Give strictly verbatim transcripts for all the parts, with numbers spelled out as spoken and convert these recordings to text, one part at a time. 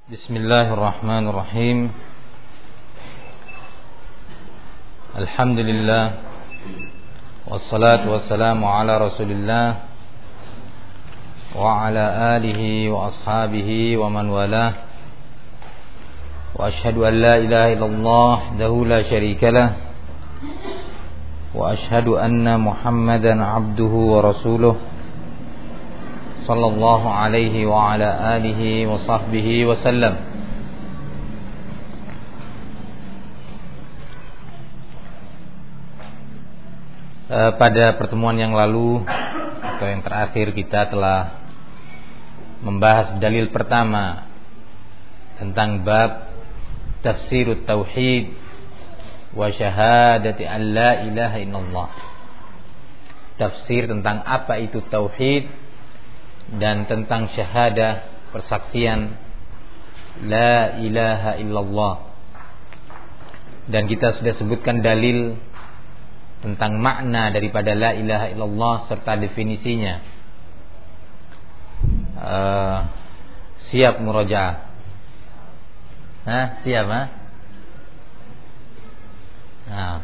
Bismillahirrahmanirrahim. Alhamdulillah. Wassalatu wassalamu ala Rasulillah wa ala alihi wa ashabihi wa man walah. Wa ashhadu an la ilaha illallah wahdahu la syarika lah. Wa ashhadu anna Muhammadan abduhu wa rasuluh sallallahu alaihi wa ala alihi wa sahbihi wa sallam. e, Pada pertemuan yang lalu atau yang terakhir kita telah membahas dalil pertama tentang bab tafsirut tauhid wa syahadati an la ilaha illallah. Tafsir tentang apa itu tauhid dan tentang syahadah, persaksian la ilaha illallah. Dan kita sudah sebutkan dalil tentang makna daripada la ilaha illallah serta definisinya. uh, Siap murojaah? Hah? Siap ha? Nah.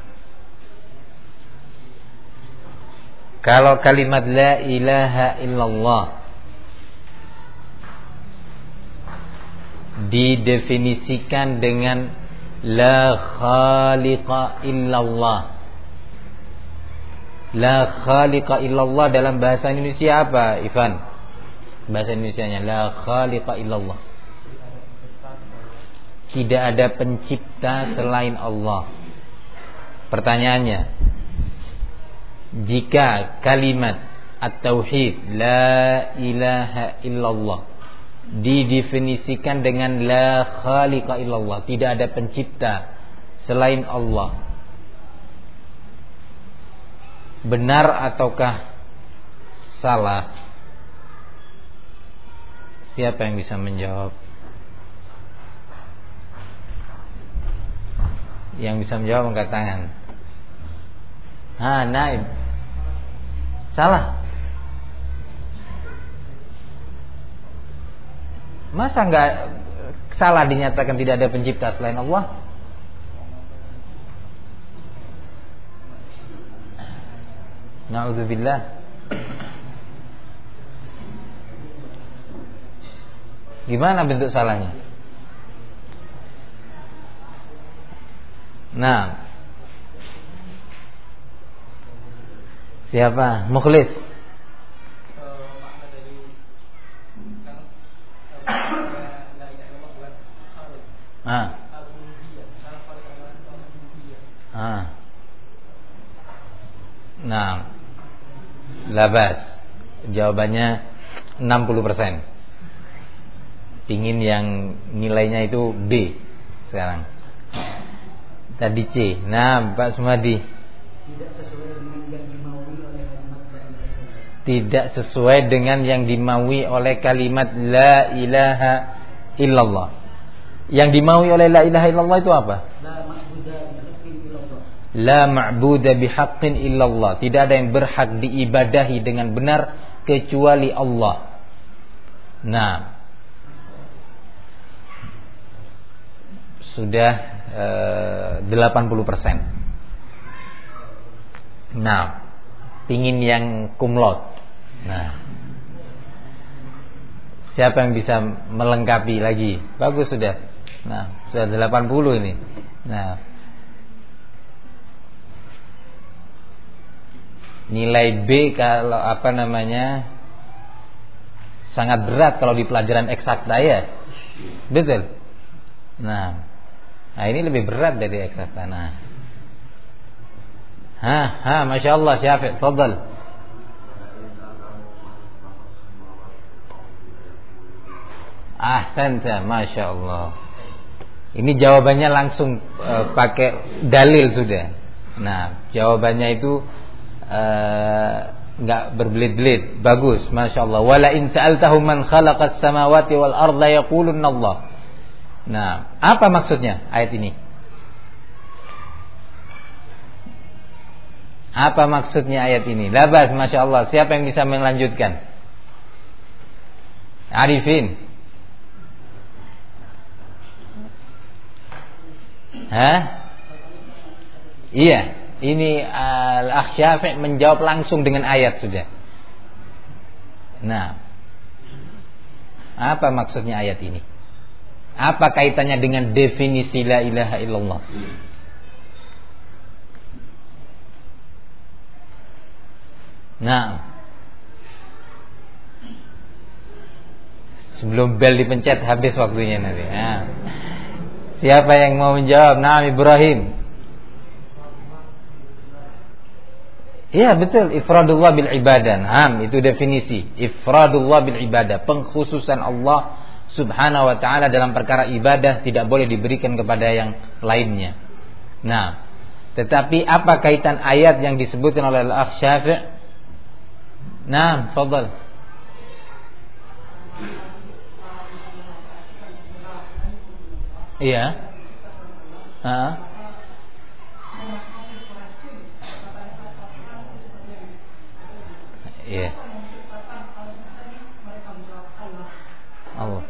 Kalau kalimat la ilaha illallah didefinisikan dengan la khaliqa illallah. La khaliqa illallah dalam bahasa Indonesia apa, Ivan? Bahasa Indonesianya la khaliqa illallah. Tidak ada pencipta selain Allah. Pertanyaannya, jika kalimat at-tauhid la ilaha illallah didefinisikan dengan la khaliqa illallah, tidak ada pencipta selain Allah, benar ataukah salah? Siapa yang bisa menjawab? Yang bisa menjawab angkat tangan. Ha, Naib. Salah. Masa enggak salah dinyatakan tidak ada pencipta selain Allah? Na'udzubillah. Gimana bentuk salahnya? Nah, siapa? Mukhlis. Ah. Ah. Nah, labas. Jawabannya enam puluh persen. Pingin yang nilainya itu B sekarang. Tadi C. Nah, Pak Sumadi. Tidak sesuai dengan yang dimaui oleh kalimat la ilaha illallah. Yang dimaui oleh la ilaha illallah itu apa? La ma'buda bihaqqin illallah. Tidak ada yang berhak diibadahi dengan benar kecuali Allah. Nah, sudah eh, delapan puluh persen. Nah, pingin yang kumlot. Nah, siapa yang bisa melengkapi lagi? Bagus sudah. Nah, sudah delapan puluh ini. Nah, nilai B kalau apa namanya sangat berat kalau di pelajaran eksakta ya. Betul. Nah, nah ini lebih berat dari eksakta. Nah, ha, ha, masya Allah, Syafiq, tafadhal. Ahsanta, masya Allah. Ini jawabannya langsung uh, pakai dalil sudah. Nah, jawabannya itu enggak uh, berbelit-belit. Bagus, masya Allah. Wala in sa'altahum man khalaqas samawati wal arda yaqulunna Allah. Nah, apa maksudnya ayat ini? Apa maksudnya ayat ini? Labas, masya Allah. Siapa yang bisa melanjutkan? Arifin. Hah? Iya, ini Al-Akh Syafi'i menjawab langsung dengan ayat sudah. Nah, apa maksudnya ayat ini? Apa kaitannya dengan definisi la ilaha illallah? Nah, sebelum bel dipencet habis waktunya nanti. Nah, siapa yang mau menjawab? Nah, Ibrahim. Iya betul, ifradullah bil ibadah. Ham, itu definisi. Ifradullah bil ibadah, pengkhususan Allah Subhanahu wa taala dalam perkara ibadah tidak boleh diberikan kepada yang lainnya. Nah, tetapi apa kaitan ayat yang disebutkan oleh Al-Akh Syafi'? Nah, fadhal. Iya. Heeh. Iya. Allah.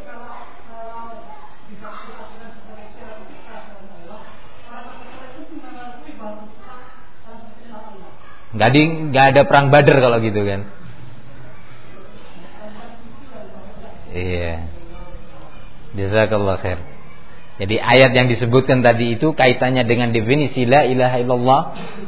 Gak, di, gak ada perang Badar kalau gitu kan. Iya. Jazakallah khair. Jadi ayat yang disebutkan tadi itu kaitannya dengan definisi la ilaha illallah.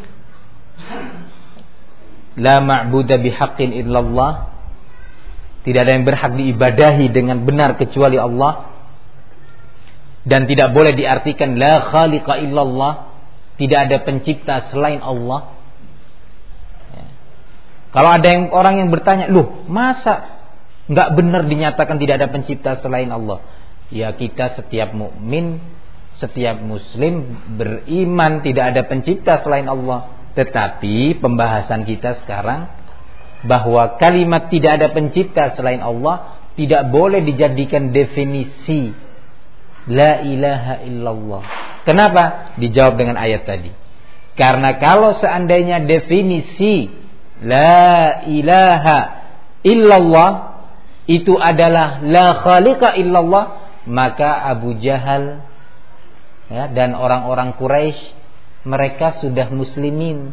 La ma'budu bihaqqin illallah. Tidak ada yang berhak diibadahi dengan benar kecuali Allah. Dan tidak boleh diartikan la khaliqa illallah. Tidak ada pencipta selain Allah. Ya. Kalau ada yang orang yang bertanya, loh masa nggak benar dinyatakan tidak ada pencipta selain Allah? Ya, kita setiap mukmin, setiap muslim beriman tidak ada pencipta selain Allah. Tetapi pembahasan kita sekarang bahwa kalimat tidak ada pencipta selain Allah tidak boleh dijadikan definisi la ilaha illallah. Kenapa? Dijawab dengan ayat tadi. Karena kalau seandainya definisi la ilaha illallah itu adalah la khaliqa illallah, maka Abu Jahal ya, dan orang-orang Quraisy mereka sudah muslimin.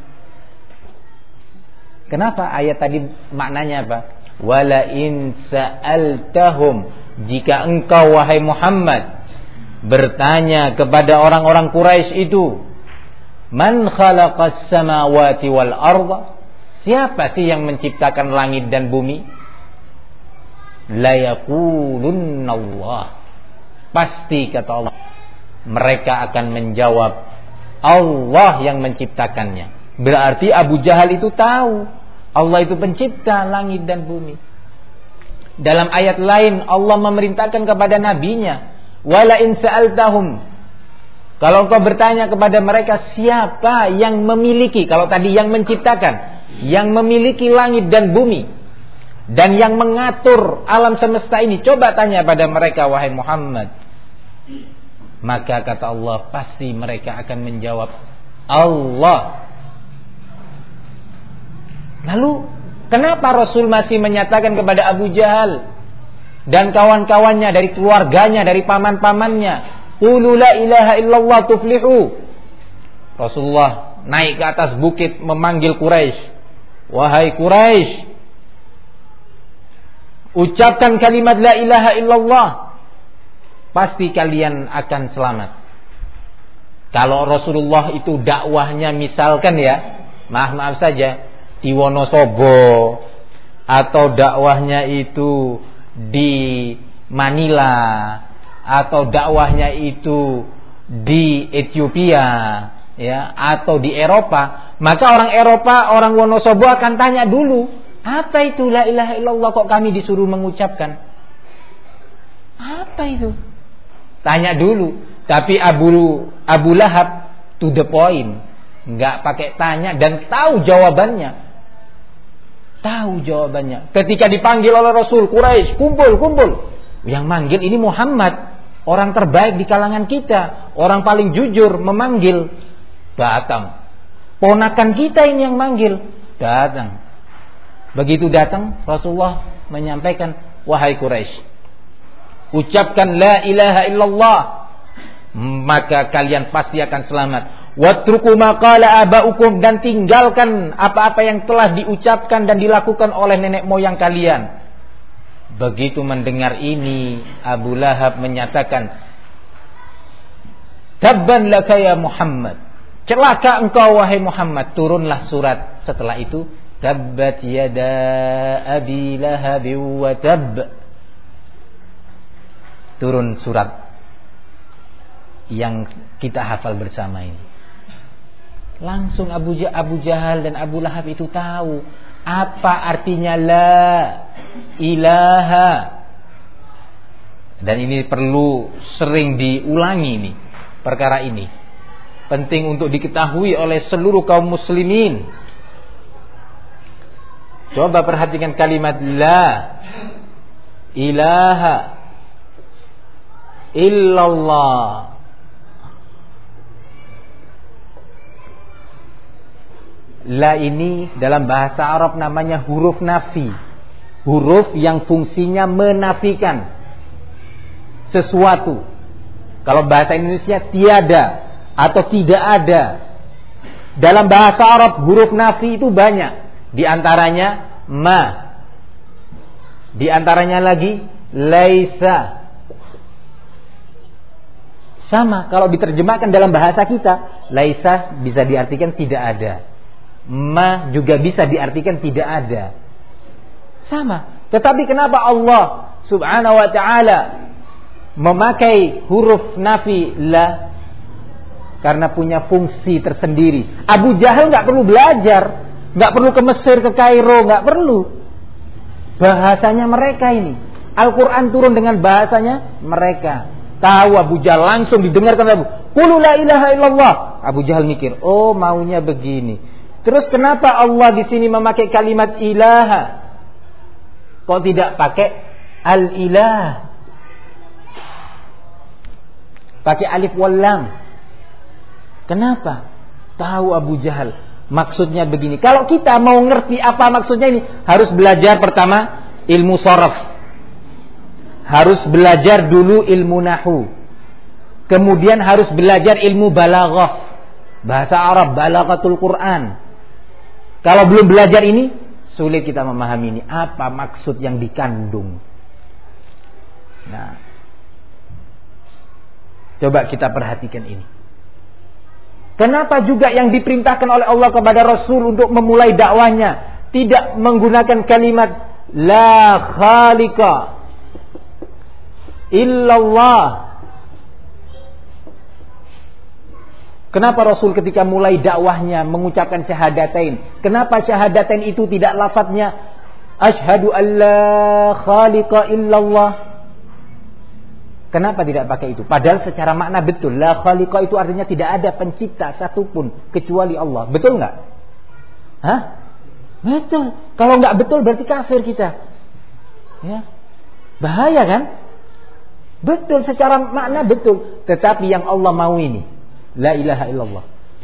Kenapa ayat tadi maknanya apa? Wala in sa'altahum, jika engkau wahai Muhammad bertanya kepada orang-orang Quraisy itu, man khalaqas samawati wal arda, siapa sih yang menciptakan langit dan bumi? La yaqulunna Allah, pasti kata Allah mereka akan menjawab Allah yang menciptakannya. Berarti Abu Jahal itu tahu Allah itu pencipta langit dan bumi. Dalam ayat lain Allah memerintahkan kepada nabinya, wala in sa'altahum, kalau engkau bertanya kepada mereka siapa yang memiliki, kalau tadi yang menciptakan, yang memiliki langit dan bumi dan yang mengatur alam semesta ini, coba tanya pada mereka wahai Muhammad. Maka kata Allah pasti mereka akan menjawab Allah. Lalu kenapa Rasul masih menyatakan kepada Abu Jahal dan kawan-kawannya dari keluarganya, dari paman-pamannya, qulu la ilaha illallah tuflihu. Rasulullah naik ke atas bukit memanggil Quraisy, wahai Quraisy, ucapkan kalimat la ilaha illallah, pasti kalian akan selamat. Kalau Rasulullah itu dakwahnya misalkan ya, maaf-maaf saja di Wonosobo, atau dakwahnya itu di Manila, atau dakwahnya itu di Ethiopia ya, atau di Eropa, maka orang Eropa, orang Wonosobo akan tanya dulu, apa itu la ilaha illallah kok kami disuruh mengucapkan? Apa itu? Tanya dulu. Tapi Abu Abu Lahab to the point, enggak pakai tanya dan tahu jawabannya. Tahu jawabannya. Ketika dipanggil oleh Rasul, Quraisy, kumpul, kumpul. Yang manggil ini Muhammad, orang terbaik di kalangan kita, orang paling jujur memanggil. Datang. Ponakan kita ini yang manggil. Datang. Begitu datang, Rasulullah menyampaikan, wahai Quraisy, ucapkan la ilaha illallah. maka kalian pasti akan selamat. Watruku ma qala abaukum, dan tinggalkan apa-apa yang telah diucapkan dan dilakukan oleh nenek moyang kalian. Begitu mendengar ini, Abu Lahab menyatakan, tabban laka ya Muhammad, celaka engkau wahai Muhammad. Turunlah surat setelah itu, tabbat yada abi lahab wa tab. Turun surat yang kita hafal bersama ini. Langsung Abu, Abu Jahal dan Abu Lahab itu tahu apa artinya la ilaha. Dan ini perlu sering diulangi nih, perkara ini penting untuk diketahui oleh seluruh kaum muslimin. Coba perhatikan kalimat la ilaha illallah. La ini dalam bahasa Arab namanya huruf nafi. Huruf yang fungsinya menafikan sesuatu. Kalau bahasa Indonesia tiada atau tidak ada. Dalam bahasa Arab huruf nafi itu banyak. Di antaranya ma. Di antaranya lagi laisa. Sama kalau diterjemahkan dalam bahasa kita, laisa bisa diartikan tidak ada. Ma juga bisa diartikan tidak ada. Sama. Tetapi kenapa Allah subhanahu wa ta'ala memakai huruf nafi la? Karena punya fungsi tersendiri. Abu Jahal gak perlu belajar, gak perlu ke Mesir, ke Kairo, gak perlu. Bahasanya mereka ini. Al-Quran turun dengan bahasanya mereka. Tahu Abu Jahal, langsung didengarkan Abu. Qul la ilaha illallah. Abu Jahal mikir, oh maunya begini. Terus kenapa Allah di sini memakai kalimat ilaha? Kok tidak pakai al-ilah? Pakai alif wal lam. Kenapa? Tahu Abu Jahal maksudnya begini. Kalau kita mau ngerti apa maksudnya ini, harus belajar pertama ilmu sharaf. Harus belajar dulu ilmu nahwu. Kemudian harus belajar ilmu balaghah. Bahasa Arab, balaghatul Quran. Kalau belum belajar ini, sulit kita memahami ini. Apa maksud yang dikandung? Nah, coba kita perhatikan ini. Kenapa juga yang diperintahkan oleh Allah kepada Rasul untuk memulai dakwahnya tidak menggunakan kalimat la khaliqa illallah? Kenapa Rasul ketika mulai dakwahnya mengucapkan syahadatain? Kenapa syahadatain itu tidak lafadznya asyhadu alla khaliqa illallah? Kenapa tidak pakai itu? Padahal secara makna betul. La khaliqa itu artinya tidak ada pencipta satupun kecuali Allah. Betul nggak? Hah? Betul. Kalau nggak betul berarti kafir kita. Ya. Bahaya kan? Betul, secara makna betul. Tetapi yang Allah mau ini la ilaha illallah.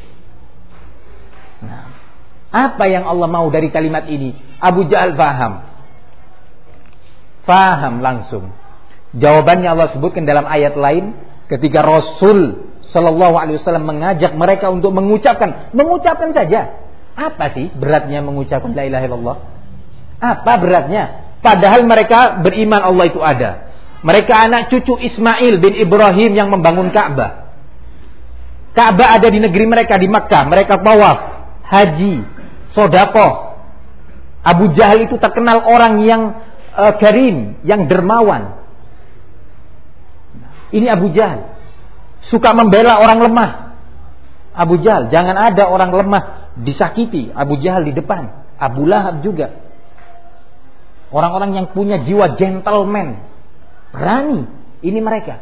Nah, apa yang Allah mau dari kalimat ini? Abu Jahal faham. Faham langsung. Jawabannya Allah sebutkan dalam ayat lain ketika Rasul sallallahu alaihi wasallam mengajak mereka untuk mengucapkan, mengucapkan saja. Apa sih beratnya mengucapkan la ilaha illallah? Apa beratnya? Padahal mereka beriman Allah itu ada. Mereka anak cucu Ismail bin Ibrahim yang membangun Ka'bah. Ka'bah ada di negeri mereka, di Makkah. Mereka tawaf, haji, sedekah. Abu Jahal itu terkenal orang yang uh, karim, yang dermawan. Ini Abu Jahal. Suka membela orang lemah. Abu Jahal, jangan ada orang lemah disakiti. Abu Jahal di depan. Abu Lahab juga. Orang-orang yang punya jiwa gentleman. Berani. Ini mereka.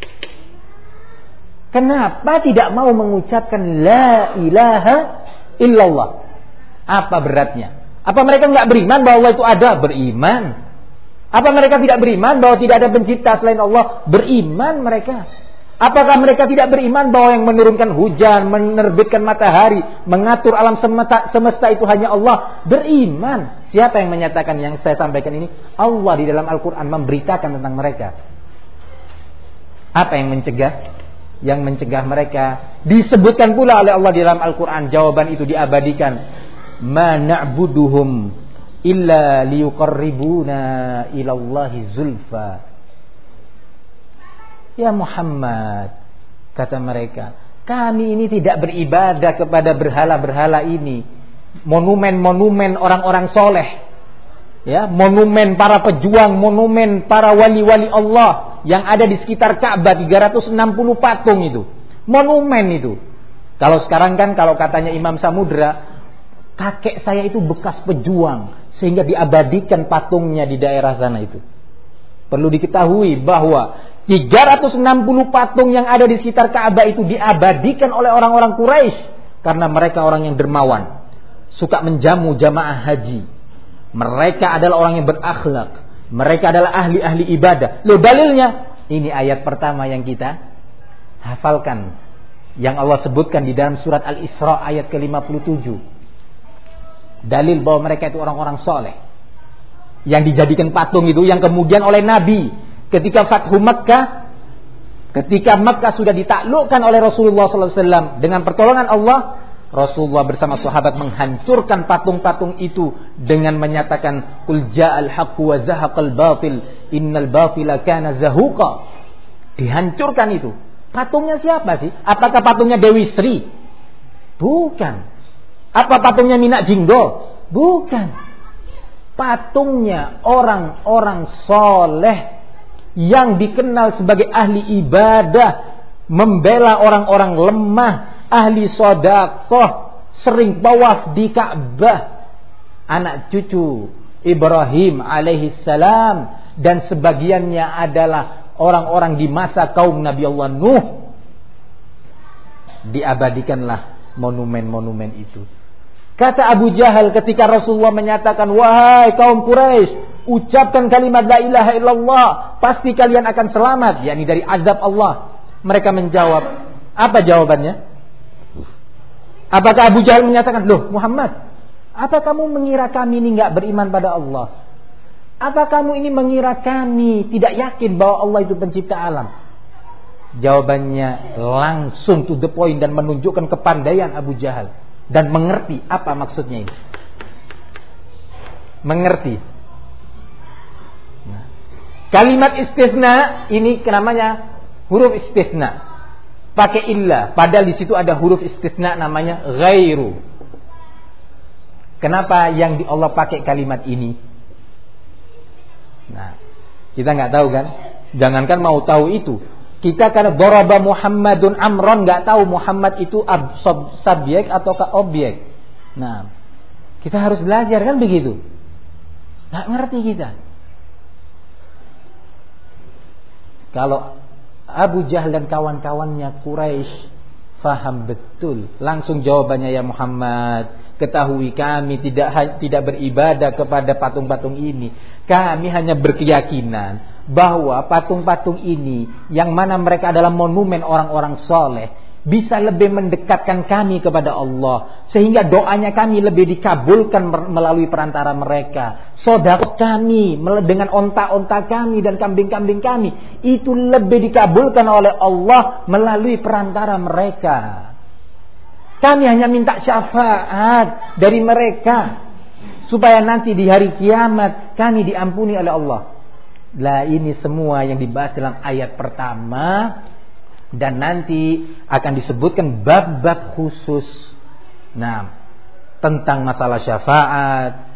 Kenapa tidak mau mengucapkan la ilaha illallah? Apa beratnya? Apa mereka enggak beriman bahwa Allah itu ada? Beriman. Apa mereka tidak beriman bahwa tidak ada pencipta selain Allah? Beriman mereka. Apakah mereka tidak beriman bahwa yang menurunkan hujan, menerbitkan matahari, mengatur alam semesta, semesta itu hanya Allah? Beriman. Siapa yang menyatakan yang saya sampaikan ini? Allah di dalam Al-Quran memberitakan tentang mereka. Apa yang mencegah? yang mencegah mereka? Disebutkan pula oleh Allah di dalam Al-Quran. Jawaban itu diabadikan. Ma na'buduhum illa liyuqarribuna ilallahi zulfa. Ya Muhammad, kata mereka, kami ini tidak beribadah kepada berhala-berhala ini, monumen-monumen orang-orang soleh, ya, monumen para pejuang, monumen para wali-wali Allah yang ada di sekitar Ka'bah, tiga ratus enam puluh patung itu, monumen itu. Kalau sekarang kan, kalau katanya Imam Samudra, kakek saya itu bekas pejuang, sehingga diabadikan patungnya di daerah sana itu. Perlu diketahui bahwa tiga ratus enam puluh patung yang ada di sekitar Ka'bah itu diabadikan oleh orang-orang Quraisy, karena mereka orang yang dermawan, suka menjamu jamaah haji. Mereka adalah orang yang berakhlak, mereka adalah ahli-ahli ibadah. Loh, dalilnya ini ayat pertama yang kita hafalkan, yang Allah sebutkan di dalam surat Al-Isra ayat ke lima puluh tujuh. Dalil bahwa mereka itu orang-orang soleh yang dijadikan patung itu, yang kemudian oleh Nabi ketika Fathu Makkah, ketika Makkah sudah ditaklukkan oleh Rasulullah sallallahu alaihi wasallam, dengan pertolongan Allah, Rasulullah bersama sahabat menghancurkan patung-patung itu dengan menyatakan qul ja'al haqqu wa zahaqal batil innal batila kana zahuqa. Dihancurkan itu. Patungnya siapa sih? Apakah patungnya Dewi Sri? Bukan. Apa patungnya Minak Jinggo? Bukan. Patungnya orang-orang soleh yang dikenal sebagai ahli ibadah, membela orang-orang lemah, ahli sedekah, sering tawaf di Ka'bah, anak cucu Ibrahim alaihi salam, dan sebagiannya adalah orang-orang di masa kaum Nabi Allah Nuh. Diabadikanlah monumen-monumen itu. Kata Abu Jahal ketika Rasulullah menyatakan, wahai kaum Quraisy, ucapkan kalimat la ilaha illallah, pasti kalian akan selamat, yakni dari azab Allah. Mereka menjawab, apa jawabannya? Apakah Abu Jahal menyatakan, loh Muhammad, apa kamu mengira kami ini enggak beriman pada Allah? Apa kamu ini mengira kami tidak yakin bahwa Allah itu pencipta alam? Jawabannya langsung to the point dan menunjukkan kepandaian Abu Jahal dan mengerti apa maksudnya ini. Mengerti. Nah, kalimat istisna ini namanya huruf istisna. Pakai illah, padahal di situ ada huruf istisna namanya ghairu. Kenapa yang di Allah pakai kalimat ini? Nah, kita nggak tahu kan? Jangankan mau tahu itu, kita karena daraba Muhammadun amron, nggak tahu Muhammad itu ab, sub, subjek ataukah objek. Nah, kita harus belajar kan begitu. Nggak ngerti kita. Kalau Abu Jahal dan kawan-kawannya Quraisy faham betul, langsung jawabannya, ya Muhammad, ketahui kami tidak tidak beribadah kepada patung-patung ini. Kami hanya berkeyakinan bahwa patung-patung ini, yang mana mereka adalah monumen orang-orang soleh, bisa lebih mendekatkan kami kepada Allah, sehingga doanya kami lebih dikabulkan melalui perantara mereka. Sedekah kami dengan onta-onta kami dan kambing-kambing kami itu lebih dikabulkan oleh Allah melalui perantara mereka. Kami hanya minta syafaat dari mereka supaya nanti di hari kiamat kami diampuni oleh Allah. Lah, ini semua yang dibahas dalam ayat pertama, dan nanti akan disebutkan bab-bab khusus. Nah, tentang masalah syafaat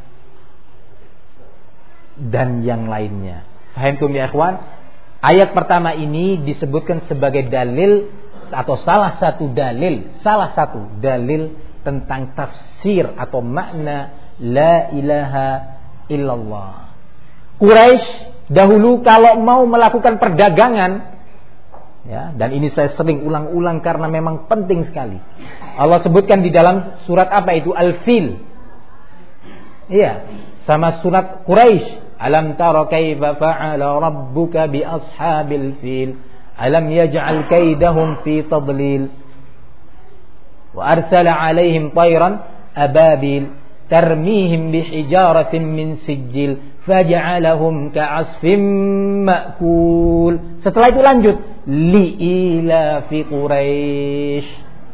dan yang lainnya. Fahamtum ya ikhwan? Ayat pertama ini disebutkan sebagai dalil atau salah satu dalil, salah satu dalil tentang tafsir atau makna la ilaha illallah. Quraisy dahulu kalau mau melakukan perdagangan, ya, dan ini saya sering ulang-ulang karena memang penting sekali. Allah sebutkan di dalam surat apa itu? Al-Fil. Iya, sama surat Quraisy. Alam tara kaifa fa'ala rabbuka bi ashabil fil? Alam yaj'al kaidahum fi tadlil? Wa arsala 'alaihim tayran ababil tarmihim bihijaratin min sijil faj'alahum ka'asfim ma'kul. Setelah itu lanjut, li'ilafi Quraisy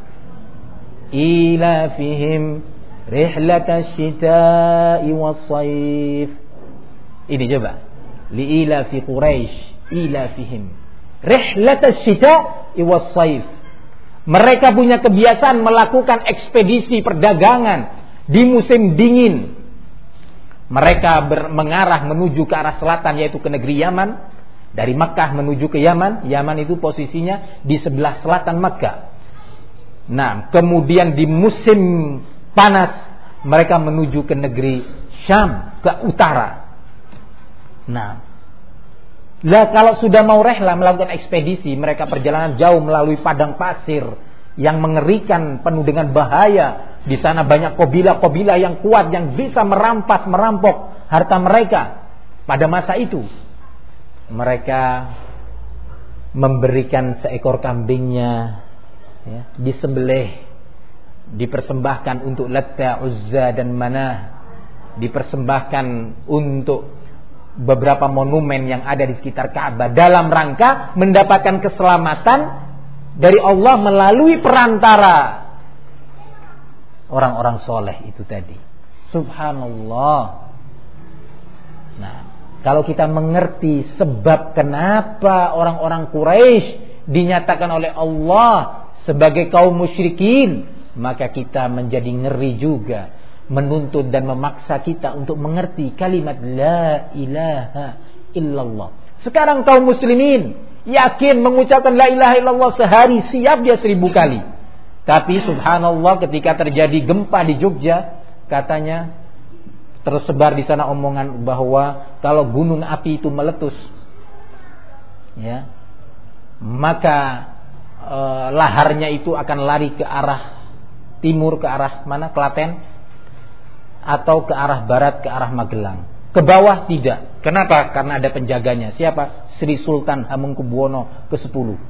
ilafihim rihlatash shita'i was-shaif. Ini coba, li'ilafi Quraisy ilafihim rihlatash shita'i was-shaif. Mereka punya kebiasaan melakukan ekspedisi perdagangan di musim dingin. Mereka ber, mengarah menuju ke arah selatan, yaitu ke negeri Yaman. Dari Makkah menuju ke Yaman. Yaman itu posisinya di sebelah selatan Makkah. Nah, kemudian di musim panas mereka menuju ke negeri Syam, ke utara. Nah, lah kalau sudah mau rehla melakukan ekspedisi, mereka perjalanan jauh melalui padang pasir yang mengerikan, penuh dengan bahaya. Di sana banyak kabilah-kabilah yang kuat yang bisa merampas, merampok harta mereka. Pada masa itu mereka memberikan seekor kambingnya, ya, disembelih, dipersembahkan untuk Latta, Uzza dan Manah, dipersembahkan untuk beberapa monumen yang ada di sekitar Ka'bah dalam rangka mendapatkan keselamatan dari Allah melalui perantara orang-orang soleh itu tadi. Subhanallah. Nah, kalau kita mengerti sebab kenapa orang-orang Quraisy dinyatakan oleh Allah sebagai kaum musyrikin, maka kita menjadi ngeri juga, menuntut dan memaksa kita untuk mengerti kalimat la ilaha illallah. Sekarang kaum muslimin yakin mengucapkan la ilaha illallah sehari siap dia seribu kali. Tapi subhanallah, ketika terjadi gempa di Jogja, katanya tersebar di sana omongan bahwa kalau gunung api itu meletus, ya, maka e, laharnya itu akan lari ke arah timur, ke arah mana? Klaten, atau ke arah barat, ke arah Magelang. Ke bawah tidak. Kenapa? Karena ada penjaganya. Siapa? Sri Sultan Hamengkubuwono kesepuluh.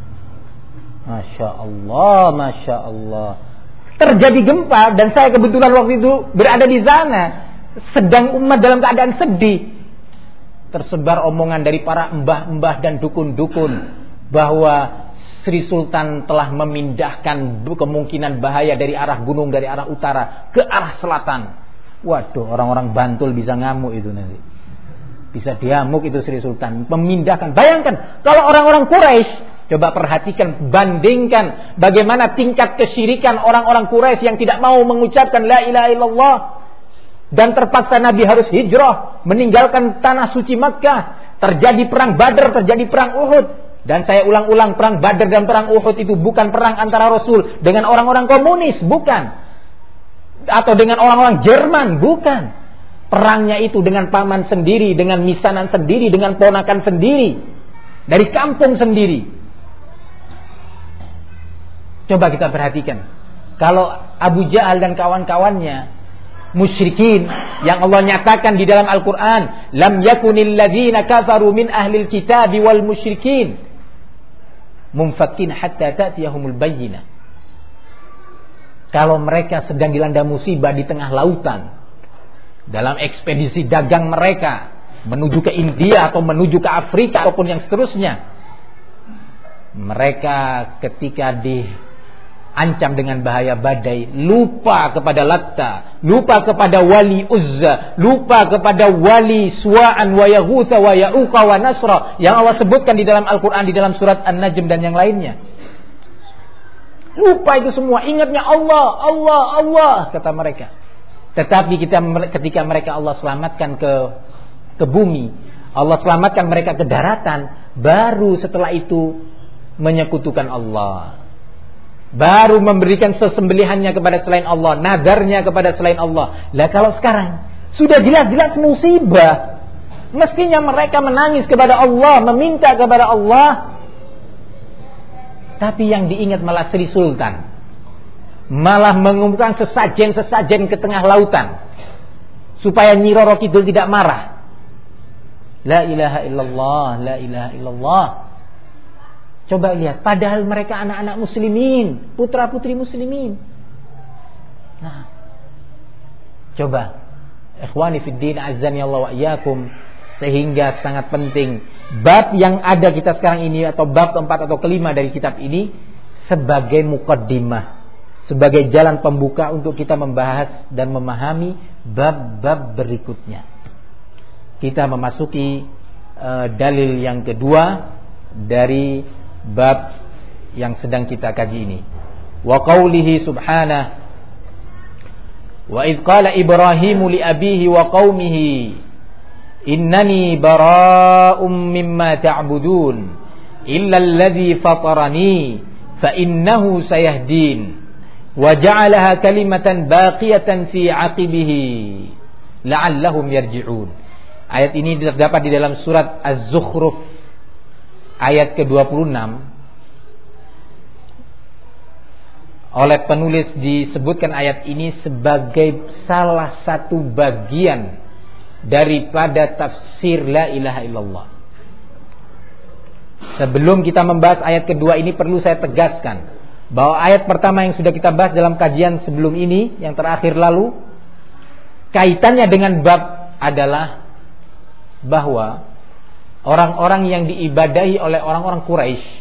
Masya Allah, Masya Allah. Terjadi gempa dan saya kebetulan waktu itu berada di sana. Sedang umat dalam keadaan sedih. Tersebar omongan dari para embah-embah dan dukun-dukun bahwa Sri Sultan telah memindahkan kemungkinan bahaya dari arah gunung, dari arah utara ke arah selatan. Waduh, orang-orang Bantul bisa ngamuk itu nanti. Bisa diamuk itu Sri Sultan. Memindahkan. Bayangkan kalau orang-orang Quraisy, coba perhatikan, bandingkan bagaimana tingkat kesyirikan orang-orang Quraisy yang tidak mau mengucapkan la ilaha illallah. Dan terpaksa Nabi harus hijrah, meninggalkan tanah suci Makkah. Terjadi perang Badar, terjadi perang Uhud. Dan saya ulang-ulang, perang Badar dan perang Uhud itu bukan perang antara Rasul dengan orang-orang komunis, bukan. Atau dengan orang-orang Jerman, bukan. Perangnya itu dengan paman sendiri, dengan misanan sendiri, dengan ponakan sendiri, dari kampung sendiri. Coba kita perhatikan. Kalau Abu Jahal dan kawan-kawannya musyrikin yang Allah nyatakan di dalam Al-Quran, lam yakunil ladzina kafaru min ahlil kitabi wal musyrikin mumfakin hatta ta'tiyahumul bayyinah. Kalau mereka sedang dilanda musibah di tengah lautan, dalam ekspedisi dagang mereka menuju ke India atau menuju ke Afrika ataupun yang seterusnya, mereka ketika diancam dengan bahaya badai, lupa kepada Latta, lupa kepada wali Uzza, lupa kepada wali Suwa'an wa Yaghutha wa Ya'uqa wa Nasra yang Allah sebutkan di dalam Al-Quran, di dalam surat An-Najm dan yang lainnya. Lupa itu semua, ingatnya Allah, Allah, Allah kata mereka. Tetapi kita, ketika mereka Allah selamatkan ke ke bumi, Allah selamatkan mereka ke daratan, baru setelah itu menyekutukan Allah, baru memberikan sesembelihannya kepada selain Allah, nadarnya kepada selain Allah. Lah kalau sekarang sudah jelas-jelas musibah, mestinya mereka menangis kepada Allah, meminta kepada Allah. Tapi yang diingat malah Sri Sultan, malah mengumumkan sesajen-sesajen ke tengah lautan supaya Nyi Roro Kidul tidak marah. La ilaha illallah, la ilaha illallah. Coba lihat, padahal mereka anak-anak muslimin, putra-putri muslimin. Nah, coba Ikhwani fid din, azzani Allah wa iyyakum, sehingga sangat penting bab yang ada kita sekarang ini atau bab keempat atau kelima dari kitab ini sebagai muqaddimah, sebagai jalan pembuka untuk kita membahas dan memahami bab-bab berikutnya. Kita memasuki uh, dalil yang kedua dari bab yang sedang kita kaji ini. Wa qaulihi subhanahu wa idh qala Ibrahimu li abihi wa qaumihi innani bara'um mimma ta'budun illa alladhi fatarani fa innahu sayahdin wa ja'alaha kalimatan baqiyatan fi 'aqibihi la'allahum yarji'un. Ayat ini terdapat di dalam surat Az-Zukhruf ayat ke dua puluh enam. Oleh penulis disebutkan ayat ini sebagai salah satu bagian daripada tafsir la ilaha illallah. Sebelum kita membahas ayat kedua ini, perlu saya tegaskan bahwa ayat pertama yang sudah kita bahas dalam kajian sebelum ini, yang terakhir lalu, kaitannya dengan bab adalah bahwa orang-orang yang diibadahi oleh orang-orang Quraisy,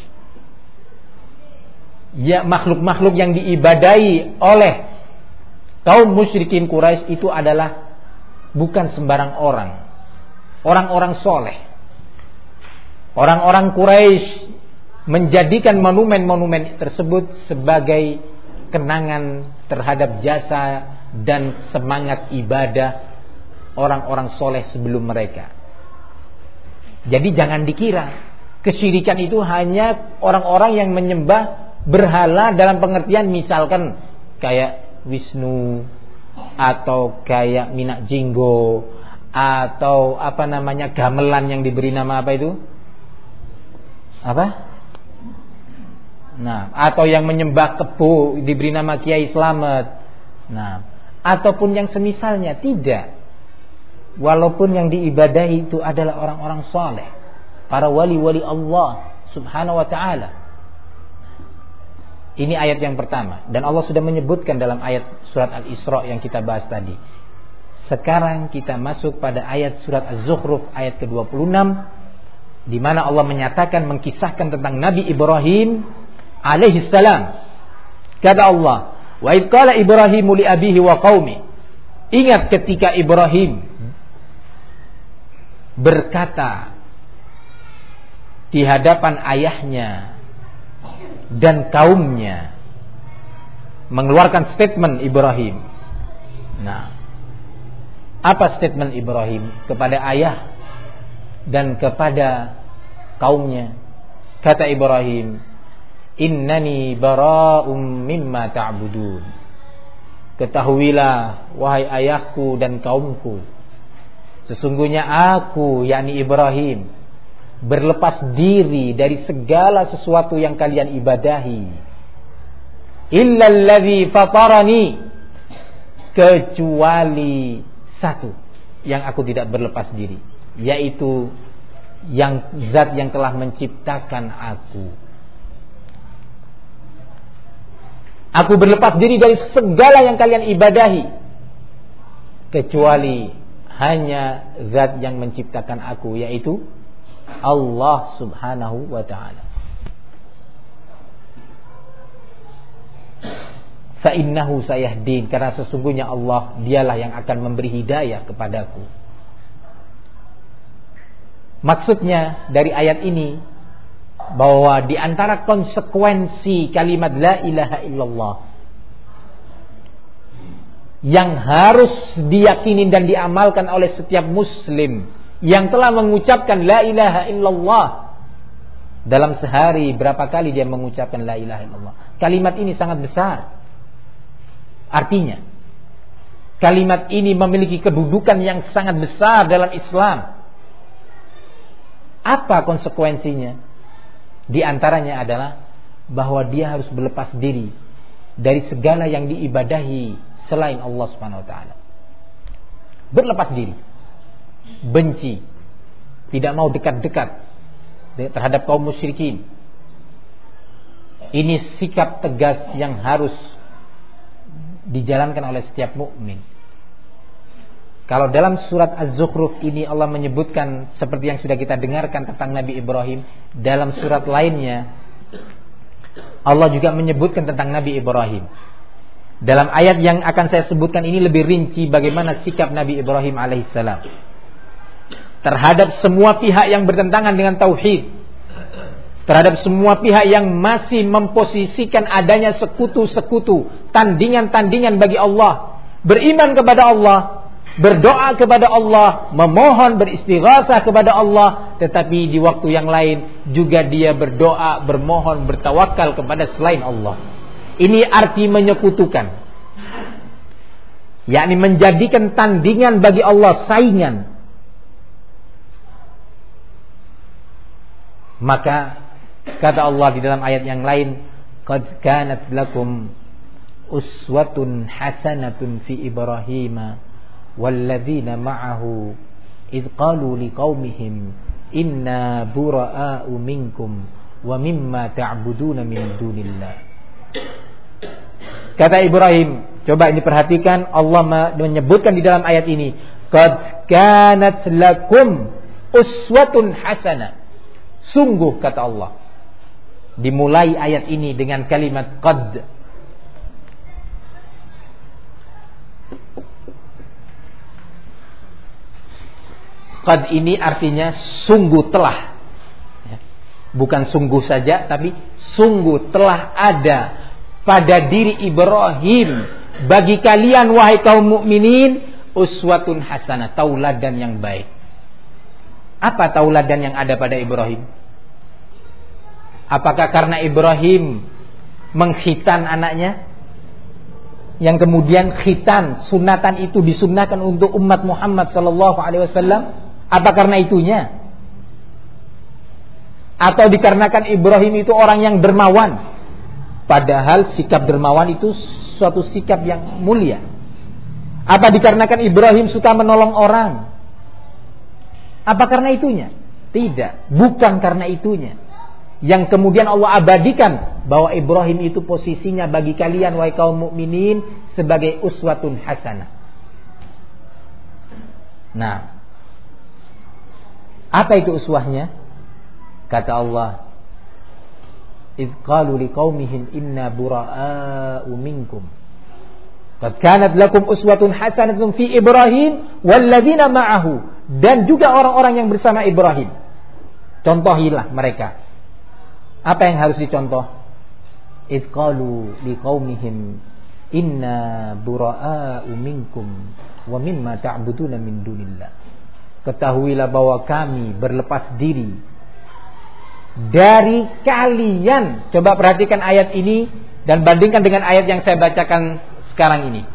ya, makhluk-makhluk yang diibadahi oleh kaum musyrikin Quraisy itu adalah bukan sembarang orang. Orang-orang soleh. Orang-orang Quraisy menjadikan monumen-monumen tersebut sebagai kenangan terhadap jasa dan semangat ibadah orang-orang soleh sebelum mereka. Jadi jangan dikira kesyirikan itu hanya orang-orang yang menyembah berhala dalam pengertian misalkan kayak Wisnu atau kayak Minak Jinggo atau apa namanya gamelan yang diberi nama apa itu? Apa? Nah, atau yang menyembah kebo diberi nama Kiai Slamet. Nah, ataupun yang semisalnya, tidak. Walaupun yang diibadahi itu adalah orang-orang saleh, para wali-wali Allah Subhanahu wa taala. Ini ayat yang pertama, dan Allah sudah menyebutkan dalam ayat surat Al-Isra yang kita bahas tadi. Sekarang kita masuk pada ayat surat Az-Zukhruf ayat ke dua puluh enam, di mana Allah menyatakan, mengkisahkan tentang Nabi Ibrahim alaihi salam. Kata Allah, wa idh qala Ibrahimu li abihi wa qaumi. Ingat ketika Ibrahim berkata di hadapan ayahnya dan kaumnya, mengeluarkan statement Ibrahim. Nah, apa statement Ibrahim kepada ayah dan kepada kaumnya? Kata Ibrahim, innani bara'um mimma ta'budun. Ketahuilah wahai ayahku dan kaumku, sesungguhnya aku, yakni Ibrahim, berlepas diri dari segala sesuatu yang kalian ibadahi. Illa allazi fatarani, kecuali satu yang aku tidak berlepas diri, yaitu yang zat yang telah menciptakan aku. Aku berlepas diri dari segala yang kalian ibadahi, kecuali hanya zat yang menciptakan aku, yaitu Allah Subhanahu wa ta'ala. Fa innahu sayahdin, karena sesungguhnya Allah, dialah yang akan memberi hidayah kepadaku. Maksudnya dari ayat ini bahwa di antara konsekuensi kalimat la ilaha illallah yang harus diyakini dan diamalkan oleh setiap muslim yang telah mengucapkan la ilaha illallah dalam sehari, berapa kali dia mengucapkan la ilaha illallah. Kalimat ini sangat besar. Artinya, kalimat ini memiliki kedudukan yang sangat besar dalam Islam. Apa konsekuensinya? Di antaranya adalah bahwa dia harus berlepas diri dari segala yang diibadahi selain Allah Subhanahu wa taala. Berlepas diri, benci, tidak mau dekat-dekat terhadap kaum musyrikin. Ini sikap tegas yang harus dijalankan oleh setiap mukmin. Kalau dalam surat Az-Zukhruf ini Allah menyebutkan seperti yang sudah kita dengarkan tentang Nabi Ibrahim, dalam surat lainnya Allah juga menyebutkan tentang Nabi Ibrahim. Dalam ayat yang akan saya sebutkan ini lebih rinci bagaimana sikap Nabi Ibrahim alaihissalam terhadap semua pihak yang bertentangan dengan tauhid, terhadap semua pihak yang masih memposisikan adanya sekutu-sekutu, tandingan-tandingan bagi Allah, beriman kepada Allah, berdoa kepada Allah, memohon beristighatsah kepada Allah, tetapi di waktu yang lain juga dia berdoa, bermohon, bertawakal kepada selain Allah. Ini arti menyekutukan, yakni menjadikan tandingan bagi Allah, saingan. Maka kata Allah di dalam ayat yang lain, qad kanat lakum uswatun hasanatun fi Ibrahim walladzina ma'ahu idh qalu liqaumihim inna bura'a'u minkum wa mimma ta'buduna min dunillah. Kata Ibrahim, coba ini perhatikan, Allah menyebutkan di dalam ayat ini, qad kanat lakum uswatun hasanah. Sungguh kata Allah, dimulai ayat ini dengan kalimat qad. Qad ini artinya sungguh telah, bukan sungguh saja, tapi sungguh telah ada pada diri Ibrahim bagi kalian wahai kaum mukminin uswatun hasanah, tauladan yang baik. Apa tauladan yang ada pada Ibrahim? Apakah karena Ibrahim mengkhitan anaknya, yang kemudian khitan sunatan itu disunnahkan untuk umat Muhammad sallallahu alaihi wasallam? Apa karena itunya? Atau dikarenakan Ibrahim itu orang yang dermawan, padahal sikap dermawan itu suatu sikap yang mulia? Apa dikarenakan Ibrahim suka menolong orang? Apa karena itunya? Tidak, bukan karena itunya. Yang kemudian Allah abadikan bahwa Ibrahim itu posisinya bagi kalian wahai kaum mukminin sebagai uswatun hasanah. Nah, apa itu uswahnya? Kata Allah, idz qalu liqaumihim inna bura'a'u minkum qad kanat lakum uswatun hasanatun fi Ibrahim walladzina ma'ahu. Dan juga orang-orang yang bersama Ibrahim, contohilah mereka. Apa yang harus dicontoh? Idz qalu liqaumihim inna bura'a'u minkum wa mimma ta'buduna min dunillah. Ketahuilah bahwa kami berlepas diri dari kalian. Coba perhatikan ayat ini dan bandingkan dengan ayat yang saya bacakan sekarang ini.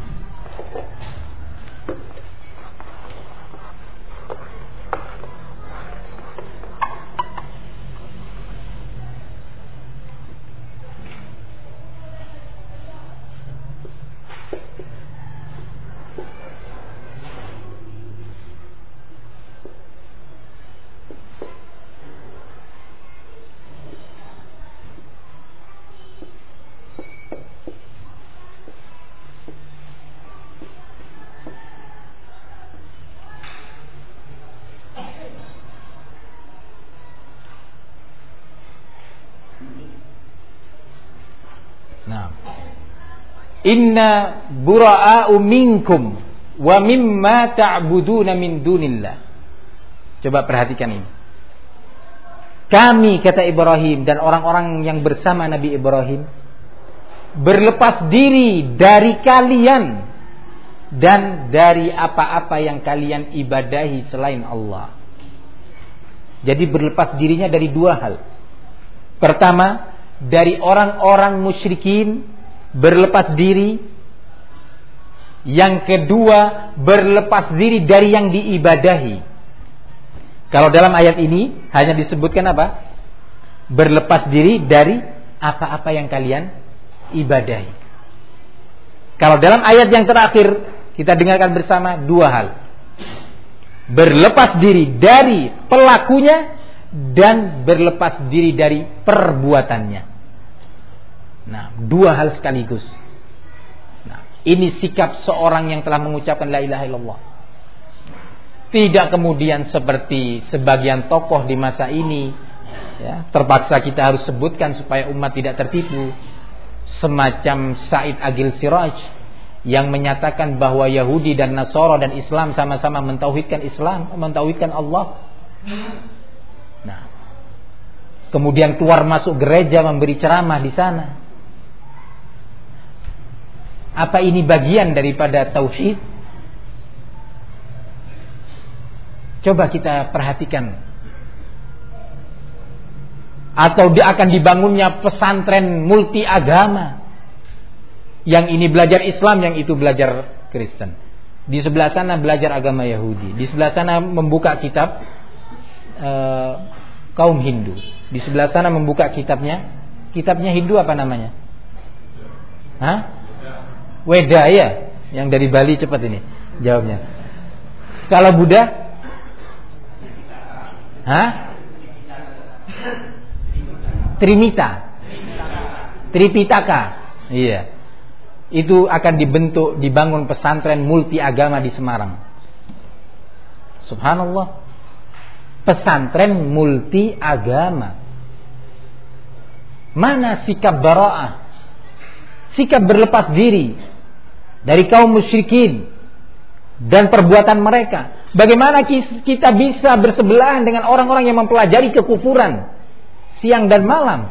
Inna bura'a'u minkum wa mimma ta'buduna min dunillah. Coba perhatikan ini. Kami, kata Ibrahim dan orang-orang yang bersama Nabi Ibrahim, berlepas diri dari kalian dan dari apa-apa yang kalian ibadahi selain Allah. Jadi berlepas dirinya dari dua hal. Pertama, dari orang-orang musyrikin, berlepas diri. Yang kedua, berlepas diri dari yang diibadahi. Kalau dalam ayat ini hanya disebutkan apa? Berlepas diri dari apa-apa yang kalian ibadahi. Kalau dalam ayat yang terakhir kita dengarkan bersama dua hal. Berlepas diri dari pelakunya dan berlepas diri dari perbuatannya. Nah, dua hal sekaligus. Nah, ini sikap seorang yang telah mengucapkan la ilaha illallah. Tidak kemudian seperti sebagian tokoh di masa ini, ya, terpaksa kita harus sebutkan supaya umat tidak tertipu, semacam Said Agil Siraj yang menyatakan bahwa Yahudi dan Nasara dan Islam sama-sama mentauhidkan Islam, mentauhidkan Allah. Nah, kemudian keluar masuk gereja memberi ceramah di sana. Apa ini bagian daripada tauhid? Coba kita perhatikan. Atau dia akan dibangunnya pesantren multi agama. Yang ini belajar Islam, yang itu belajar Kristen. Di sebelah sana belajar agama Yahudi. Di sebelah sana membuka kitab uh, kaum Hindu. Di sebelah sana membuka kitabnya. Kitabnya Hindu apa namanya? Hah? Weda ya. Yang dari Bali cepat ini jawabnya. Kalau Buddha? Hah? Trimita. Tripitaka. Iya. Itu akan dibentuk, dibangun pesantren multi agama di Semarang. Subhanallah. Pesantren multi agama. Mana sikap bara'ah? Sikap berlepas diri dari kaum musyrikin dan perbuatan mereka. Bagaimana kita bisa bersebelahan dengan orang-orang yang mempelajari kekufuran siang dan malam?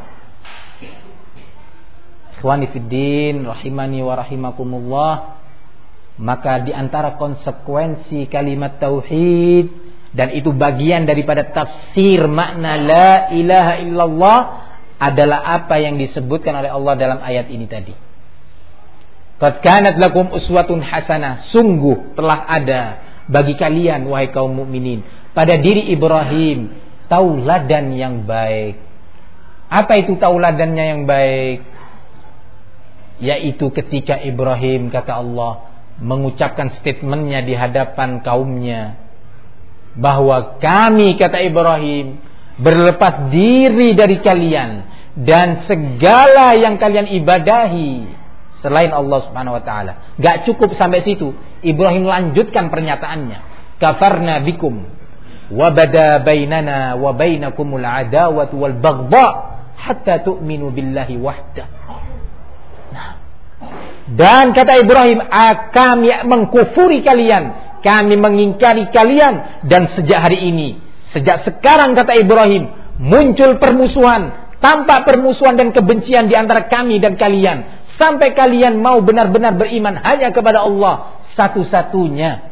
Ikhwani fiddin rahimani wa rahimakumullah. Maka di antara konsekuensi kalimat tauhid, dan itu bagian daripada tafsir makna la ilaha illallah, adalah apa yang disebutkan oleh Allah dalam ayat ini tadi. Qad kanat lakum uswatun hasanah, sungguh telah ada bagi kalian wahai kaum mukminin pada diri Ibrahim tauladan yang baik. Apa itu tauladannya yang baik? Yaitu ketika Ibrahim, kata Allah, mengucapkan statementnya di hadapan kaumnya, bahwa kami, kata Ibrahim, berlepas diri dari kalian dan segala yang kalian ibadahi selain Allah Subhanahu wa taala. Gak cukup sampai situ. Ibrahim lanjutkan pernyataannya. Kafarna bikum wa bada bainana wa bainakumul adawatu wal baghdha hatta tu'minu billahi wahdah. Nah, dan kata Ibrahim, kami mengkufuri kalian, kami mengingkari kalian, dan sejak hari ini, sejak sekarang, kata Ibrahim, muncul permusuhan, tampak permusuhan dan kebencian di antara kami dan kalian, sampai kalian mau benar-benar beriman hanya kepada Allah satu-satunya.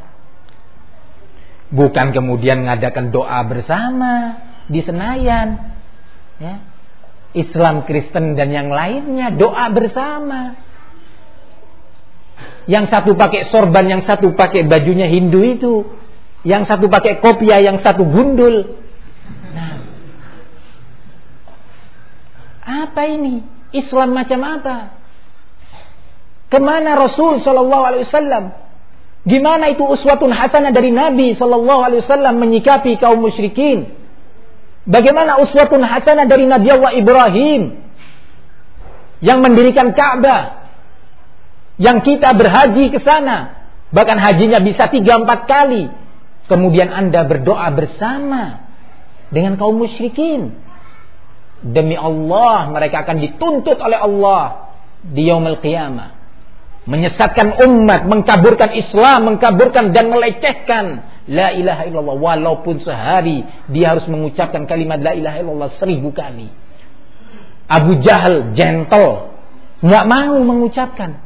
Bukan kemudian ngadakan doa bersama di Senayan, ya, Islam, Kristen dan yang lainnya doa bersama. Yang satu pakai sorban, yang satu pakai bajunya Hindu itu, yang satu pakai kopiah, yang satu gundul. Nah, apa ini? Islam macam apa? Kemana Rasul Sallallahu Alaihi Wasallam? Gimana itu uswatun hasanah dari Nabi Sallallahu Alaihi Wasallam menyikapi kaum musyrikin? Bagaimana uswatun hasanah dari Nabi Allah Ibrahim yang mendirikan Ka'bah, yang kita berhaji ke sana, bahkan hajinya bisa tiga empat kali. Kemudian Anda berdoa bersama dengan kaum musyrikin. Demi Allah, mereka akan dituntut oleh Allah di yaumul qiyamah, menyesatkan umat, mengkaburkan Islam, mengkaburkan dan melecehkan la ilaha illallah. Walaupun sehari dia harus mengucapkan kalimat la ilaha illallah seribu kali. Abu Jahal gentle, nggak mau mengucapkan.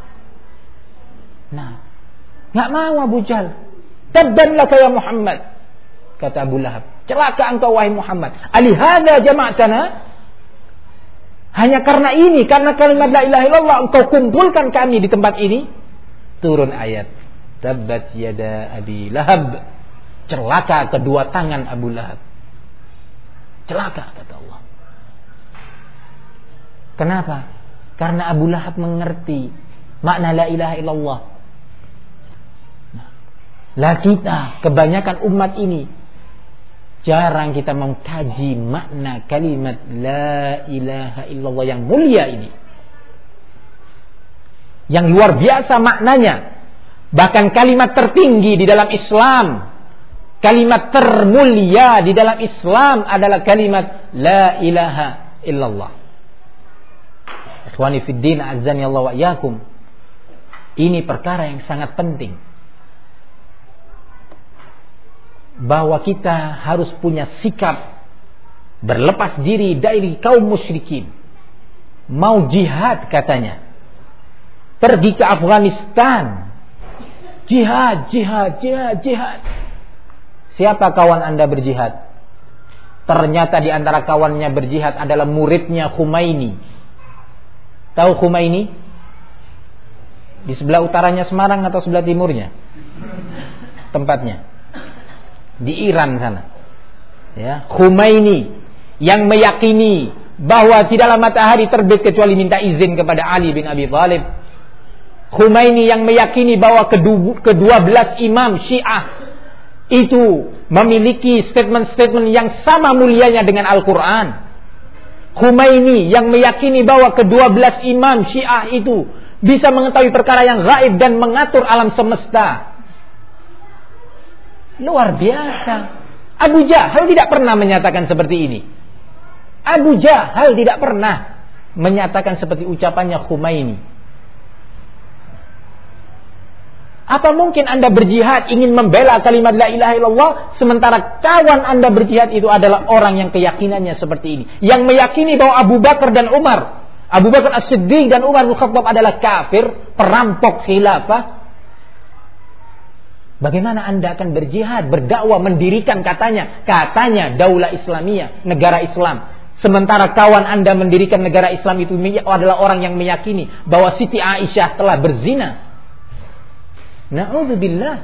Nah, nggak mau Abu Jahal. Tabban laka ya Muhammad, kata Abu Lahab. Celaka engkau wahai Muhammad. Alihada jama'tana, hanya karena ini, karena kalimat la ilaha illallah engkau kumpulkan kami di tempat ini. Turun ayat, tabbat yada Abi Lahab, celaka kedua tangan Abu Lahab. Celaka, kata Allah. Kenapa? Karena Abu Lahab mengerti makna la ilaha illallah. Lah kita, kebanyakan umat ini jarang kita mengkaji makna kalimat la ilaha illallah yang mulia ini, yang luar biasa maknanya. Bahkan kalimat tertinggi di dalam Islam, Kalimat termulia di dalam Islam adalah kalimat la ilaha illallah. Ikhwani fid din, azzani Allah wa iyyakum. Ini perkara yang sangat penting. Bahwa kita harus punya sikap berlepas diri dari kaum musyrikin. Mau jihad katanya. Pergi ke Afghanistan. Jihad, jihad, jihad, jihad. Siapa kawan Anda berjihad? Ternyata di antara kawannya berjihad adalah muridnya Khomeini. Tahu Khomeini? Di sebelah utaranya Semarang atau sebelah timurnya? Tempatnya di Iran sana. Ya, Khomeini yang meyakini bahwa tidaklah matahari terbit kecuali minta izin kepada Ali bin Abi Thalib. Khomeini yang meyakini bahwa kedua belas imam Syiah itu memiliki statement-statement yang sama mulianya dengan Al-Quran. Khomeini yang meyakini bahwa kedua belas imam Syiah itu bisa mengetahui perkara yang gaib dan mengatur alam semesta. Luar biasa. Abu Jahal tidak pernah menyatakan seperti ini. Abu Jahal tidak pernah menyatakan seperti ucapannya Khomeini. Apa mungkin Anda berjihad ingin membela kalimat la ilaha illallah, sementara kawan Anda berjihad itu adalah orang yang keyakinannya seperti ini, yang meyakini bahwa Abu Bakar dan Umar, Abu Bakar As-Siddiq dan Umar bin Khattab adalah kafir, perampok khilafah. Bagaimana Anda akan berjihad, berdakwah, mendirikan katanya, katanya daulah Islamiyah, negara Islam, sementara kawan Anda mendirikan negara Islam itu adalah orang yang meyakini bahwa Siti Aisyah telah berzina. Na'udzubillah.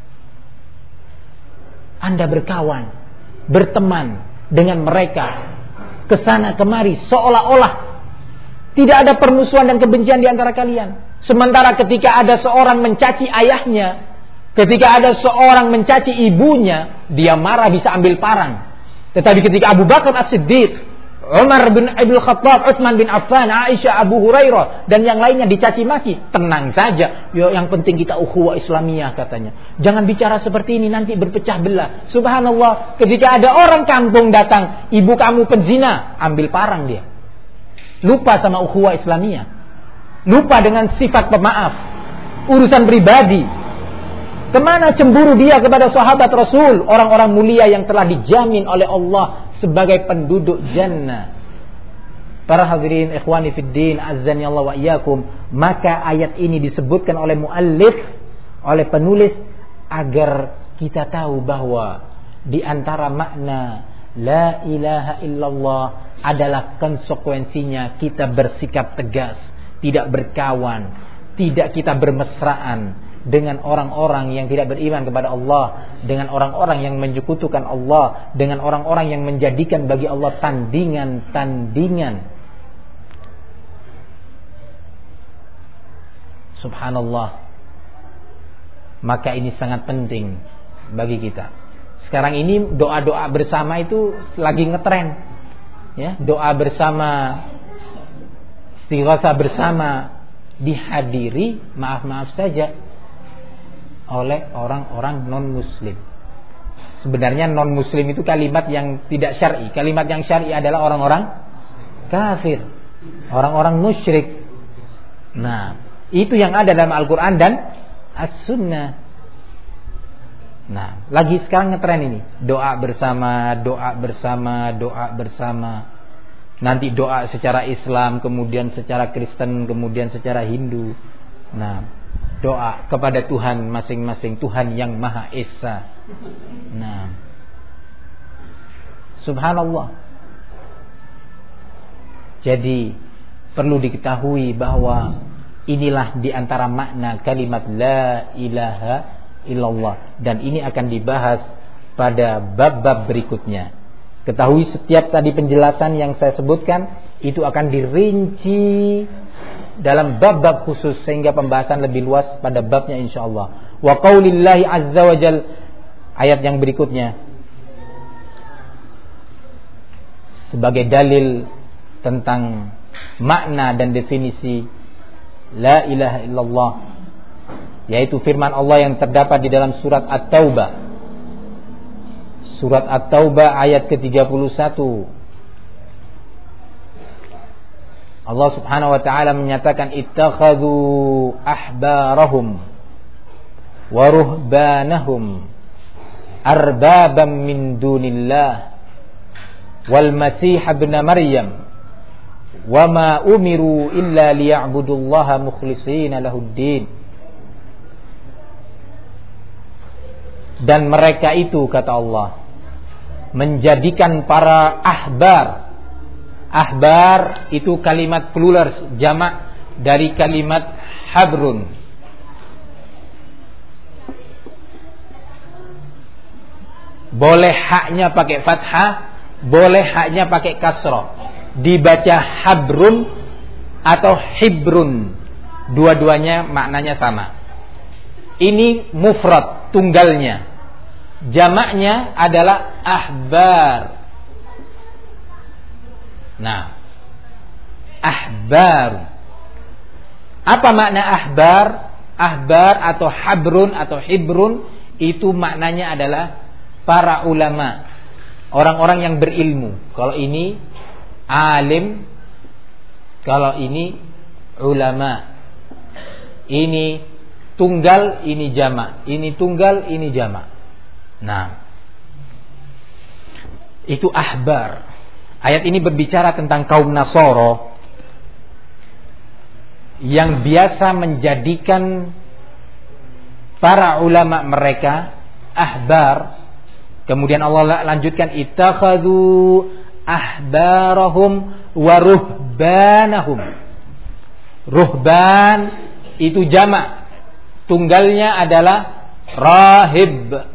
Anda berkawan, berteman dengan mereka, kesana kemari, seolah-olah tidak ada permusuhan dan kebencian di antara kalian. Sementara ketika ada seorang mencaci ayahnya, ketika ada seorang mencaci ibunya, dia marah bisa ambil parang. Tetapi ketika Abu Bakar As-Siddiq, Umar bin Abdul Khattab, Utsman bin Affan, Aisyah, Abu Hurairah dan yang lainnya dicaci maki, tenang saja. Yo, yang penting kita ukhuwah Islamiyah katanya. Jangan bicara seperti ini, nanti berpecah belah. Subhanallah, ketika ada orang kampung datang, ibu kamu penzina, ambil parang dia. Lupa sama ukhuwah Islamiyah. Lupa dengan sifat pemaaf. Urusan pribadi. Kemana cemburu dia kepada sahabat Rasul, orang-orang mulia yang telah dijamin oleh Allah sebagai penduduk jannah. Para hadirin ikhwani fid din, azzani Allah wa iyyakum, maka ayat ini disebutkan oleh muallif, oleh penulis, agar kita tahu bahwa di antara makna la ilaha illallah adalah konsekuensinya kita bersikap tegas, tidak berkawan, tidak kita bermesraan dengan orang-orang yang tidak beriman kepada Allah, dengan orang-orang yang menyekutukan Allah, dengan orang-orang yang menjadikan bagi Allah tandingan-tandingan. Subhanallah. Maka ini sangat penting bagi kita. Sekarang ini doa-doa bersama itu lagi ngetren, ya, doa bersama, istighatsah bersama dihadiri, maaf-maaf saja, oleh orang-orang non-muslim. Sebenarnya non-muslim itu kalimat yang tidak syar'i. Kalimat yang syar'i adalah orang-orang kafir, orang-orang musyrik. Nah, itu yang ada dalam Al-Quran dan As-Sunnah. Nah, lagi sekarang ngetren ini, doa bersama, doa bersama, doa bersama. Nanti doa secara Islam, kemudian secara Kristen, kemudian secara Hindu. Nah, doa kepada Tuhan masing-masing, Tuhan yang Maha Esa. Nah, subhanallah. Jadi perlu diketahui bahwa inilah di antara makna kalimat la ilaha illallah, dan ini akan dibahas pada bab-bab berikutnya. Ketahui setiap tadi penjelasan yang saya sebutkan itu akan dirinci dalam bab-bab khusus sehingga pembahasan lebih luas pada babnya insyaallah. Wa qaulillahi azza wa jal, ayat yang berikutnya sebagai dalil tentang makna dan definisi la ilaha illallah, yaitu firman Allah yang terdapat di dalam surat At-Taubah Surat At-Taubah ayat ke tiga puluh satu. Allah Subhanahu wa taala menyatakan ittakhadhu ahbarahum wa ruhbanahum arbabam min dunillah wal masih ibn maryam wa ma umiru illa liya'budullaha mukhlishina lahuddin. Dan mereka itu, kata Allah, menjadikan para ahbar. Ahbar itu kalimat plural, jamak dari kalimat habrun. Boleh haknya pakai fathah, boleh haknya pakai kasrah. Dibaca habrun atau hibrun. Dua-duanya maknanya sama. Ini mufrad, tunggalnya. Jamaknya adalah ahbar. Nah, ahbar. Apa makna ahbar? Ahbar atau habrun atau hibrun itu maknanya adalah para ulama, orang-orang yang berilmu. Kalau ini alim, kalau ini ulama. Ini tunggal, ini jamak. Ini tunggal, ini jamak. Nah, itu ahbar. Ayat ini berbicara tentang kaum Nasoro yang biasa menjadikan para ulama mereka ahbar. Kemudian Allah lanjutkan ittakhadhu ahbarahum wa ruhbanahum. Ruhban itu jamak, tunggalnya adalah rahib.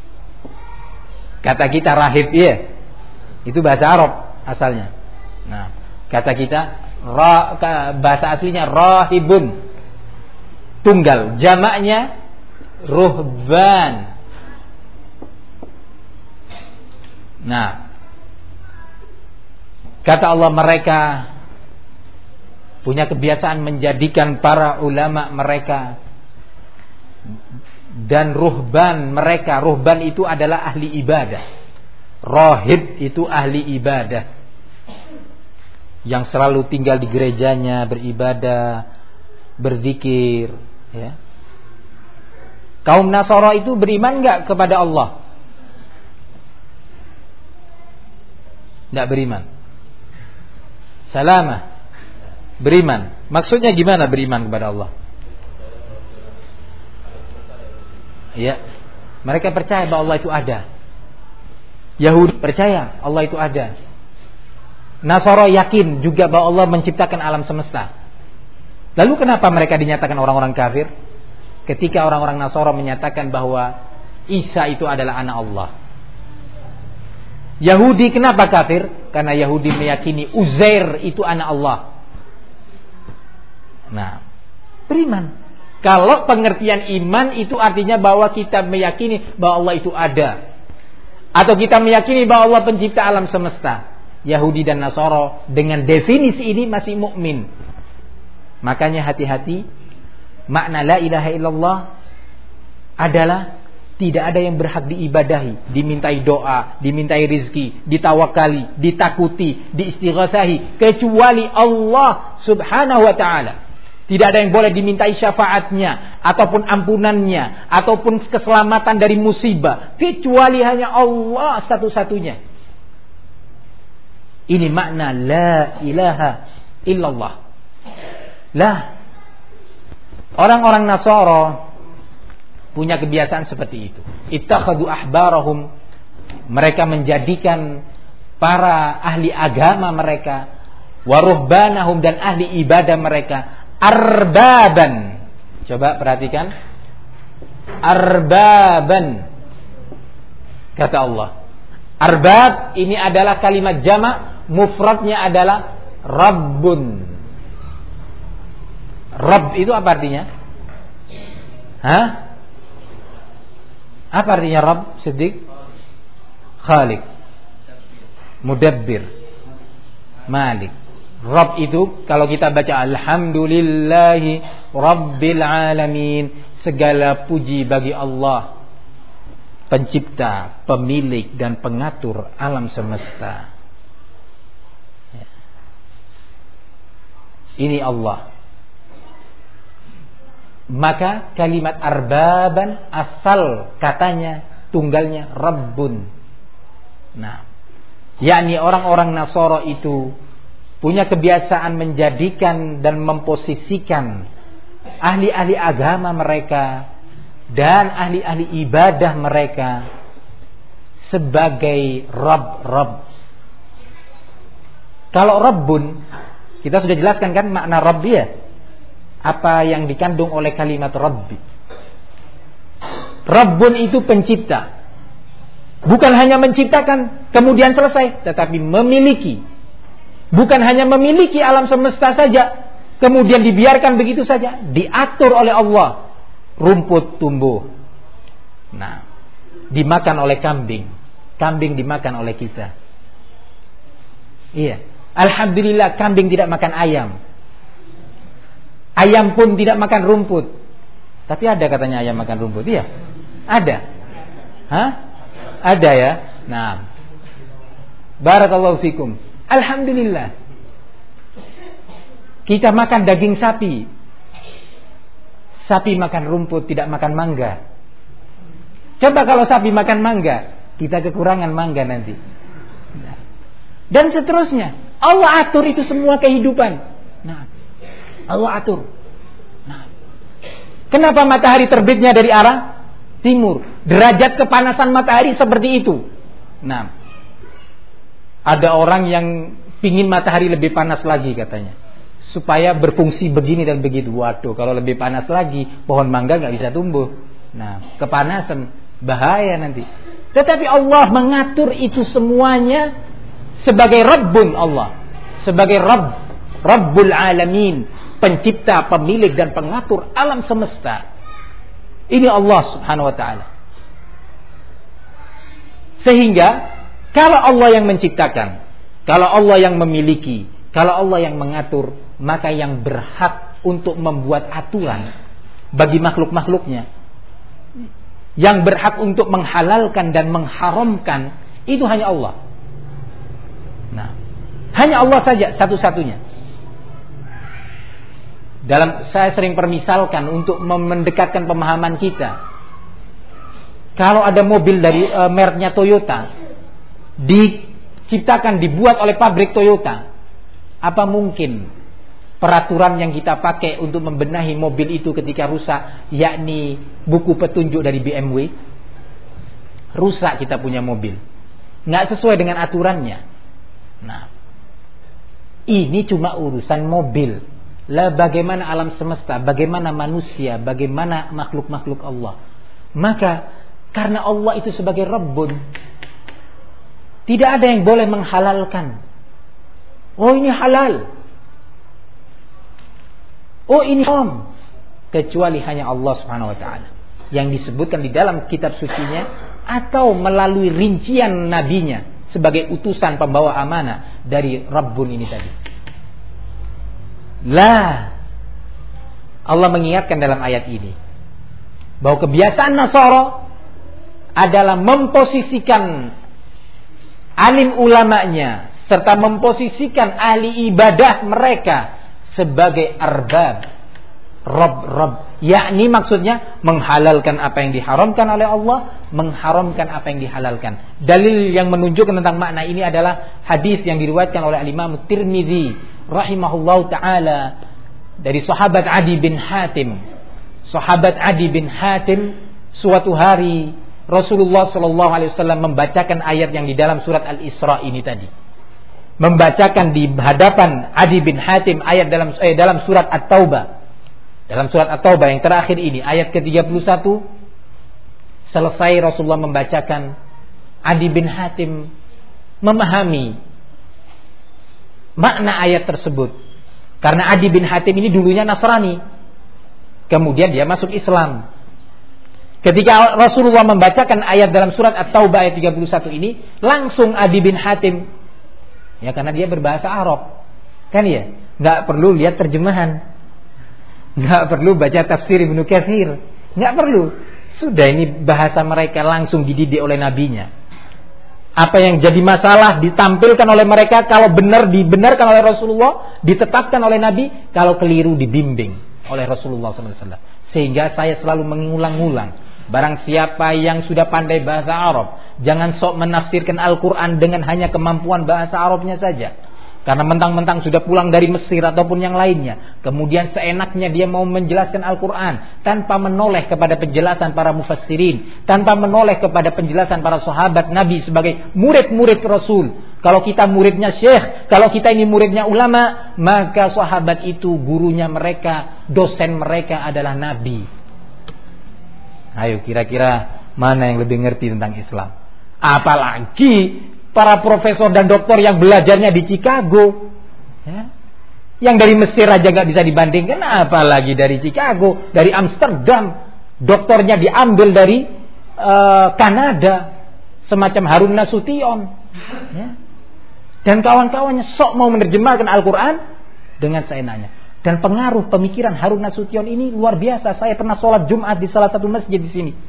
Kata kita rahib, iya, itu bahasa Arab asalnya. Nah, kata kita ra, bahasa aslinya rahibun, tunggal, jamaknya ruhban. Nah, kata Allah, mereka punya kebiasaan menjadikan para ulama mereka dan ruhban mereka. Ruhban itu adalah ahli ibadah. Rahib itu ahli ibadah, yang selalu tinggal di gerejanya, beribadah, berzikir, ya. Kaum Nasara itu beriman enggak kepada Allah? Enggak beriman. Salamah. Beriman. Maksudnya gimana beriman kepada Allah? Ya, mereka percaya bahwa Allah itu ada. Yahudi percaya Allah itu ada. Nasara yakin juga bahwa Allah menciptakan alam semesta. Lalu kenapa mereka dinyatakan orang-orang kafir? Ketika orang-orang Nasara menyatakan bahwa Isa itu adalah anak Allah. Yahudi kenapa kafir? Karena Yahudi meyakini Uzair itu anak Allah. Nah, beriman. Kalau pengertian iman itu artinya bahwa kita meyakini bahwa Allah itu ada, atau kita meyakini bahwa Allah pencipta alam semesta. Yahudi dan Nasara dengan definisi ini masih mukmin. Makanya hati-hati. Makna la ilaha illallah adalah tidak ada yang berhak diibadahi, dimintai doa, dimintai rizki, ditawakali, ditakuti, diistighatsahi kecuali Allah Subhanahu wa ta'ala. Tidak ada yang boleh dimintai syafaatnya, ataupun ampunannya, ataupun keselamatan dari musibah, kecuali hanya Allah satu-satunya. Ini makna la ilaha illallah. Lah, orang-orang Nasara punya kebiasaan seperti itu. Ittakhadhu ahbarahum, mereka menjadikan para ahli agama mereka, wa ruhbanahum, dan ahli ibadah mereka, arbaban. Coba perhatikan, arbaban, kata Allah. Arbab ini adalah kalimat jamak, mufradnya adalah rabbun. Rabb itu apa artinya? Hah? Apa artinya Rabb, Siddiq? Khaliq, Mudabbir, Malik. Rabb itu kalau kita baca alhamdulillahi rabbil alamin, segala puji bagi Allah pencipta, pemilik dan pengatur alam semesta. Ini Allah. Maka kalimat arbaban asal katanya tunggalnya Rabbun. Nah, yakni orang-orang Nasara itu punya kebiasaan menjadikan dan memposisikan ahli-ahli agama mereka dan ahli-ahli ibadah mereka sebagai Rabb-Rabb. Kalau Rabbun, kita sudah jelaskan kan makna Rabb ya, apa yang dikandung oleh kalimat Rabbi. Rabbun itu pencipta. Bukan hanya menciptakan kemudian selesai, tetapi memiliki. Bukan hanya memiliki alam semesta saja, kemudian dibiarkan begitu saja, diatur oleh Allah. Rumput tumbuh. Nah, dimakan oleh kambing. Kambing dimakan oleh kita. Iya. Alhamdulillah kambing tidak makan ayam. Ayam pun tidak makan rumput. Tapi ada katanya ayam makan rumput. Iya. Ada. Hah? Ada ya. Nah. Barakallahu fikum. Alhamdulillah. Kita makan daging sapi. Sapi makan rumput, tidak makan mangga. Coba kalau sapi makan mangga, kita kekurangan mangga nanti. Nah. Dan seterusnya. Allah atur itu semua kehidupan. Nah. Allah atur. Nah. Kenapa matahari terbitnya dari arah timur? Derajat kepanasan matahari seperti itu. Nah. Ada orang yang pingin matahari lebih panas lagi katanya, supaya berfungsi begini dan begitu. Waduh, kalau lebih panas lagi, pohon mangga nggak bisa tumbuh. Nah, kepanasan, bahaya nanti. Tetapi Allah mengatur itu semuanya sebagai Rabbun Allah, sebagai Rabb, Rabbul Alamin, pencipta, pemilik dan pengatur alam semesta. Ini Allah Subhanahu wa taala. Sehingga kalau Allah yang menciptakan, kalau Allah yang memiliki, kalau Allah yang mengatur, maka yang berhak untuk membuat aturan bagi makhluk-makhluknya, yang berhak untuk menghalalkan dan mengharamkan, itu hanya Allah. Nah, hanya Allah saja satu-satunya. Dalam saya sering permisalkan untuk mendekatkan pemahaman kita. Kalau ada mobil dari e, mereknya Toyota, diciptakan, dibuat oleh pabrik Toyota, apa mungkin peraturan yang kita pakai untuk membenahi mobil itu ketika rusak, yakni buku petunjuk dari B M W? Rusak kita punya mobil, nggak sesuai dengan aturannya. Nah, ini cuma urusan mobil. Lah bagaimana alam semesta, bagaimana manusia, bagaimana makhluk-makhluk Allah. Maka karena Allah itu sebagai Rabbun, tidak ada yang boleh menghalalkan. Oh ini halal, oh ini haram, kecuali hanya Allah Subhanahu wa taala yang disebutkan di dalam kitab sucinya atau melalui rincian nabinya sebagai utusan pembawa amanah dari Rabbun ini tadi. Lah, Allah mengingatkan dalam ayat ini bahwa kebiasaan Nasara adalah memposisikan alim ulamanya serta memposisikan ahli ibadah mereka sebagai arbab, Rabb-Rabb, yakni maksudnya menghalalkan apa yang diharamkan oleh Allah, mengharamkan apa yang dihalalkan. Dalil yang menunjukkan tentang makna ini adalah hadis yang diriwayatkan oleh Imam Tirmidzi rahimahullahu taala dari sahabat Adi bin Hatim. Sahabat Adi bin Hatim, suatu hari Rasulullah sallallahu alaihi wasallam membacakan ayat yang di dalam surat Al-Isra ini tadi. Membacakan di hadapan Adi bin Hatim ayat dalam eh, dalam surat At-Taubah. Dalam surat At-Taubah yang terakhir ini ayat ke tiga puluh satu, selesai Rasulullah membacakan, Adi bin Hatim memahami makna ayat tersebut. Karena Adi bin Hatim ini dulunya Nasrani, kemudian dia masuk Islam. Ketika Rasulullah membacakan ayat dalam surat At-Taubah ayat tiga puluh satu ini, langsung Adi bin Hatim, ya karena dia berbahasa Arab, kan ya, nggak perlu lihat terjemahan, nggak perlu baca tafsir Ibnu Katsir, nggak perlu. Sudah, ini bahasa mereka langsung dididik oleh nabinya. Apa yang jadi masalah ditampilkan oleh mereka, kalau benar dibenarkan oleh Rasulullah, ditetapkan oleh Nabi, kalau keliru dibimbing oleh Rasulullah shallallahu alaihi wasallam. Sehingga saya selalu mengulang-ulang, barang siapa yang sudah pandai bahasa Arab, jangan sok menafsirkan Al-Quran dengan hanya kemampuan bahasa Arabnya saja. Karena mentang-mentang sudah pulang dari Mesir ataupun yang lainnya, kemudian seenaknya dia mau menjelaskan Al-Quran tanpa menoleh kepada penjelasan para mufassirin, tanpa menoleh kepada penjelasan para sahabat Nabi sebagai murid-murid Rasul. Kalau kita muridnya syekh, kalau kita ini muridnya ulama, maka sahabat itu gurunya mereka, dosen mereka adalah Nabi. Ayo, kira-kira mana yang lebih ngerti tentang Islam? Apalagi para profesor dan doktor yang belajarnya di Chicago, ya, yang dari Mesir aja nggak bisa dibandingkan, apalagi dari Chicago, dari Amsterdam, doktornya diambil dari uh, Kanada, semacam Harun Nasution, ya, dan kawan-kawannya sok mau menerjemahkan Al-Quran dengan seenaknya. Dan pengaruh pemikiran Harun Nasution ini luar biasa. Saya pernah sholat Jumat di salah satu masjid di sini.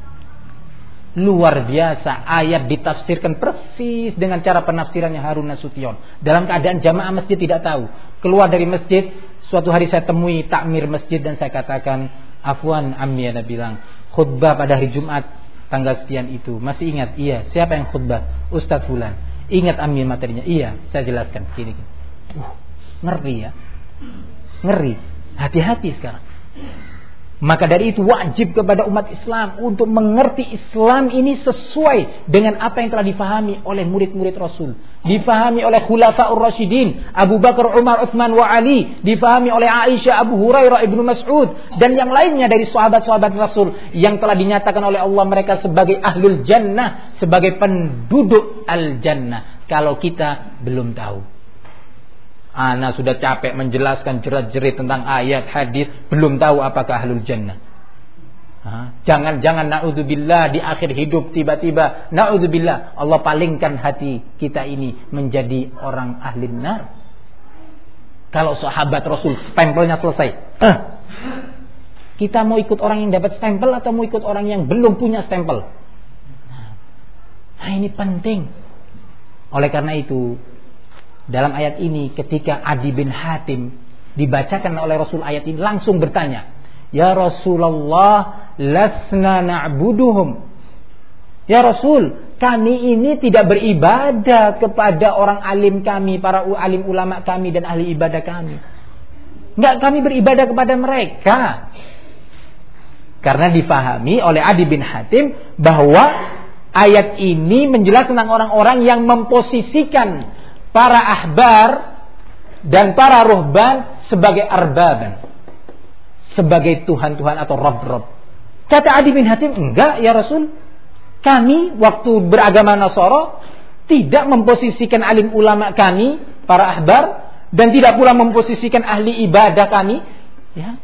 Luar biasa, ayat ditafsirkan persis dengan cara penafsirannya Harun Nasution. Dalam keadaan jamaah masjid tidak tahu. Keluar dari masjid, suatu hari saya temui takmir masjid dan saya katakan, afwan ammi, ana bilang, khutbah pada hari Jumat tanggal sekian itu. Masih ingat? Iya. Siapa yang khutbah? Ustaz fulan. Ingat ammi materinya? Iya. Saya jelaskan. Gini, gini. Uh, ngeri ya. Ngeri. Hati-hati sekarang. Maka dari itu wajib kepada umat Islam untuk mengerti Islam ini sesuai dengan apa yang telah difahami oleh murid-murid Rasul, difahami oleh Khulafaur Rasyidin, Abu Bakar, Umar, Utsman wa Ali, difahami oleh Aisyah, Abu Hurairah, Ibnu Mas'ud dan yang lainnya dari sahabat-sahabat Rasul yang telah dinyatakan oleh Allah mereka sebagai ahlul jannah, sebagai penduduk al-jannah. Kalau kita belum tahu, ana sudah capek menjelaskan jerat-jerit tentang ayat hadis, belum tahu apakah ahlul jannah. Jangan-jangan naudzubillah di akhir hidup tiba-tiba naudzubillah Allah palingkan hati kita ini menjadi orang ahli nar. Kalau sahabat Rasul stempelnya selesai, eh, kita mau ikut orang yang dapat stempel atau mau ikut orang yang belum punya stempel? Nah, ini penting. Oleh karena itu, dalam ayat ini ketika Adi bin Hatim dibacakan oleh Rasul ayat ini, langsung bertanya, ya Rasulullah, lasna na'buduhum. Ya Rasul, kami ini tidak beribadah kepada orang alim kami, para alim ulama kami dan ahli ibadah kami. Enggak, kami beribadah kepada mereka. Karena difahami oleh Adi bin Hatim bahwa ayat ini menjelaskan tentang orang-orang yang memposisikan para ahbar dan para ruhban sebagai arbaban, sebagai Tuhan-Tuhan atau Rabb-Rabb. Kata Adi bin Hatim, enggak ya Rasul, kami waktu beragama Nasara tidak memposisikan alim ulama kami, para ahbar, dan tidak pula memposisikan ahli ibadah kami, ya,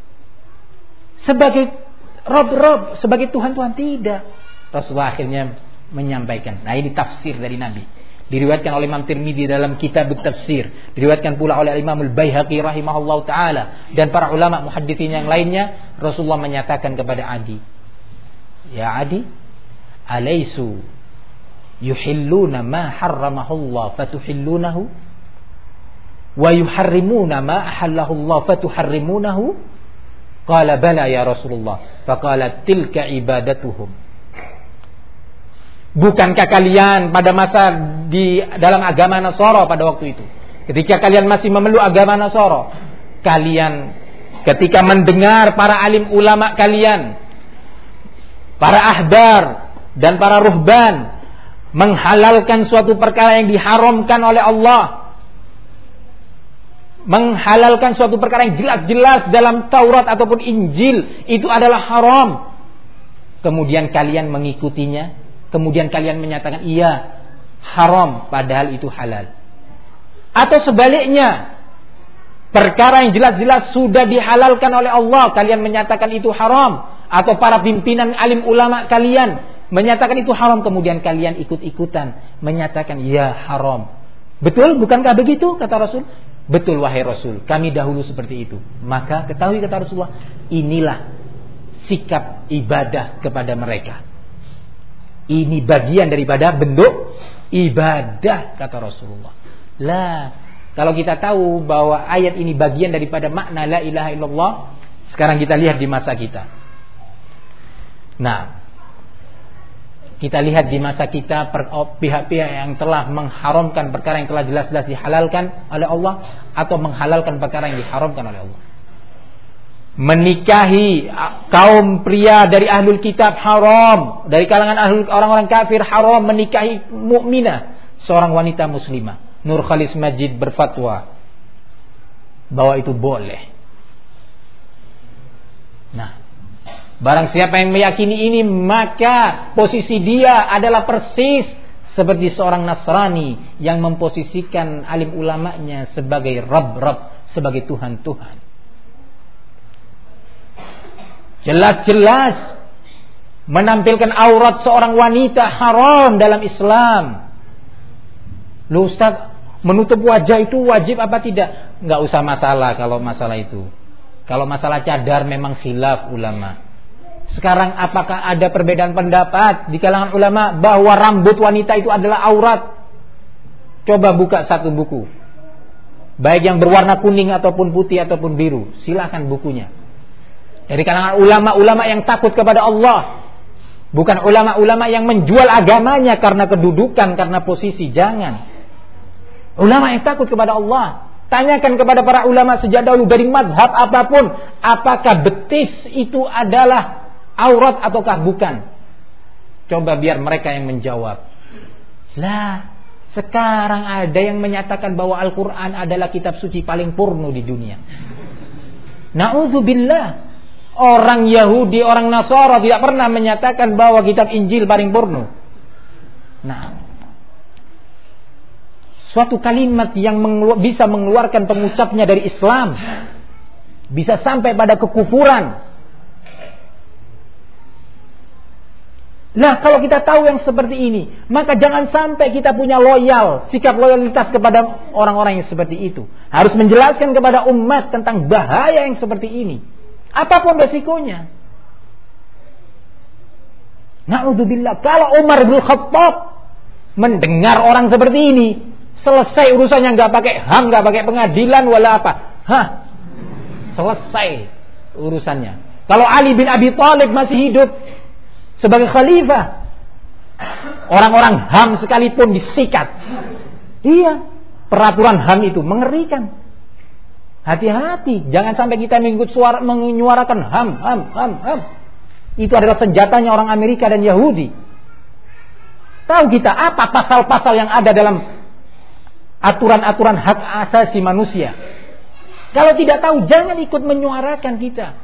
sebagai Rabb-Rabb, sebagai Tuhan-Tuhan, tidak. Rasulullah akhirnya menyampaikan. Nah, ini tafsir dari Nabi. Diriwayatkan oleh Imam Tirmidzi dalam kitab tafsir, diriwayatkan pula oleh Imam Al-Baihaqi rahimahullahu taala dan para ulama muhadditsin yang lainnya. Rasulullah menyatakan kepada Adi, ya Adi, alaisu yuhilluna ma harramahullah fatuhillunahu wa yuharrimuna ma ahallahullah fatuharrimunahu? Qala bala ya Rasulullah. Faqala tilka ibadatuhum. Bukankah kalian pada masa di dalam agama Nasara pada waktu itu, ketika kalian masih memeluk agama Nasara, kalian ketika mendengar para alim ulama kalian, para ahbar dan para ruhban menghalalkan suatu perkara yang diharamkan oleh Allah, menghalalkan suatu perkara yang jelas-jelas dalam Taurat ataupun Injil itu adalah haram, kemudian kalian mengikutinya, kemudian kalian menyatakan iya haram padahal itu halal. Atau sebaliknya, perkara yang jelas-jelas sudah dihalalkan oleh Allah kalian menyatakan itu haram, atau para pimpinan alim ulama kalian menyatakan itu haram, kemudian kalian ikut-ikutan menyatakan iya haram. Betul bukankah begitu? Kata Rasul. Betul wahai Rasul, kami dahulu seperti itu. Maka ketahui kata Rasulullah, inilah sikap ibadah kepada mereka. Ini bagian daripada bentuk ibadah, kata Rasulullah. Lah, kalau kita tahu bahwa ayat ini bagian daripada makna la ilaha illallah, sekarang kita lihat di masa kita. Nah, kita lihat di masa kita pihak-pihak yang telah mengharamkan perkara yang telah jelas-jelas dihalalkan oleh Allah, atau menghalalkan perkara yang diharamkan oleh Allah. Menikahi kaum pria dari ahlul kitab haram, dari kalangan ahlul, orang-orang kafir haram menikahi mukminah, seorang wanita muslimah. Nur Khalis Majid berfatwa bahwa itu boleh. Nah, barang siapa yang meyakini ini, maka posisi dia adalah persis seperti seorang Nasrani yang memposisikan alim ulamanya sebagai Rabb-Rabb, sebagai Tuhan-Tuhan. Jelas-jelas menampilkan aurat seorang wanita haram dalam Islam. Loh Ustaz, menutup wajah itu wajib apa tidak? Enggak usah masalah kalau masalah itu. Kalau masalah cadar memang khilaf ulama. Sekarang apakah ada perbedaan pendapat di kalangan ulama bahwa rambut wanita itu adalah aurat? Coba buka satu buku, baik yang berwarna kuning ataupun putih ataupun biru, silakan bukunya. Dari kalangan ulama-ulama yang takut kepada Allah, bukan ulama-ulama yang menjual agamanya karena kedudukan, karena posisi. Jangan. Ulama yang takut kepada Allah. Tanyakan kepada para ulama sejak dahulu dari mazhab apapun, apakah betis itu adalah aurat ataukah bukan? Coba biar mereka yang menjawab. Lah, sekarang ada yang menyatakan bahwa Al-Quran adalah kitab suci paling porno di dunia. Na'udzubillah. Orang Yahudi, orang Nasara tidak pernah menyatakan bahwa kitab Injil paling porno. Nah, suatu kalimat yang mengelu- bisa mengeluarkan pengucapnya dari Islam, bisa sampai pada kekufuran. Nah, kalau kita tahu yang seperti ini, maka jangan sampai kita punya loyal, sikap loyalitas kepada orang-orang yang seperti itu. Harus menjelaskan kepada umat tentang bahaya yang seperti ini, apapun resikonya. Na'udzubillah. Kalau Umar bin Khattab mendengar orang seperti ini, selesai urusannya, nggak pakai H A M, nggak pakai pengadilan wala apa. Hah, selesai urusannya. Kalau Ali bin Abi Thalib masih hidup sebagai khalifah, orang-orang H A M sekalipun disikat. Iya, peraturan H A M itu mengerikan. Hati-hati, jangan sampai kita mengikut suara, menyuarakan H A M, H A M, H A M, H A M. Itu adalah senjatanya orang Amerika dan Yahudi. Tahu kita apa pasal-pasal yang ada dalam aturan-aturan hak asasi manusia? Kalau tidak tahu, jangan ikut menyuarakan kita.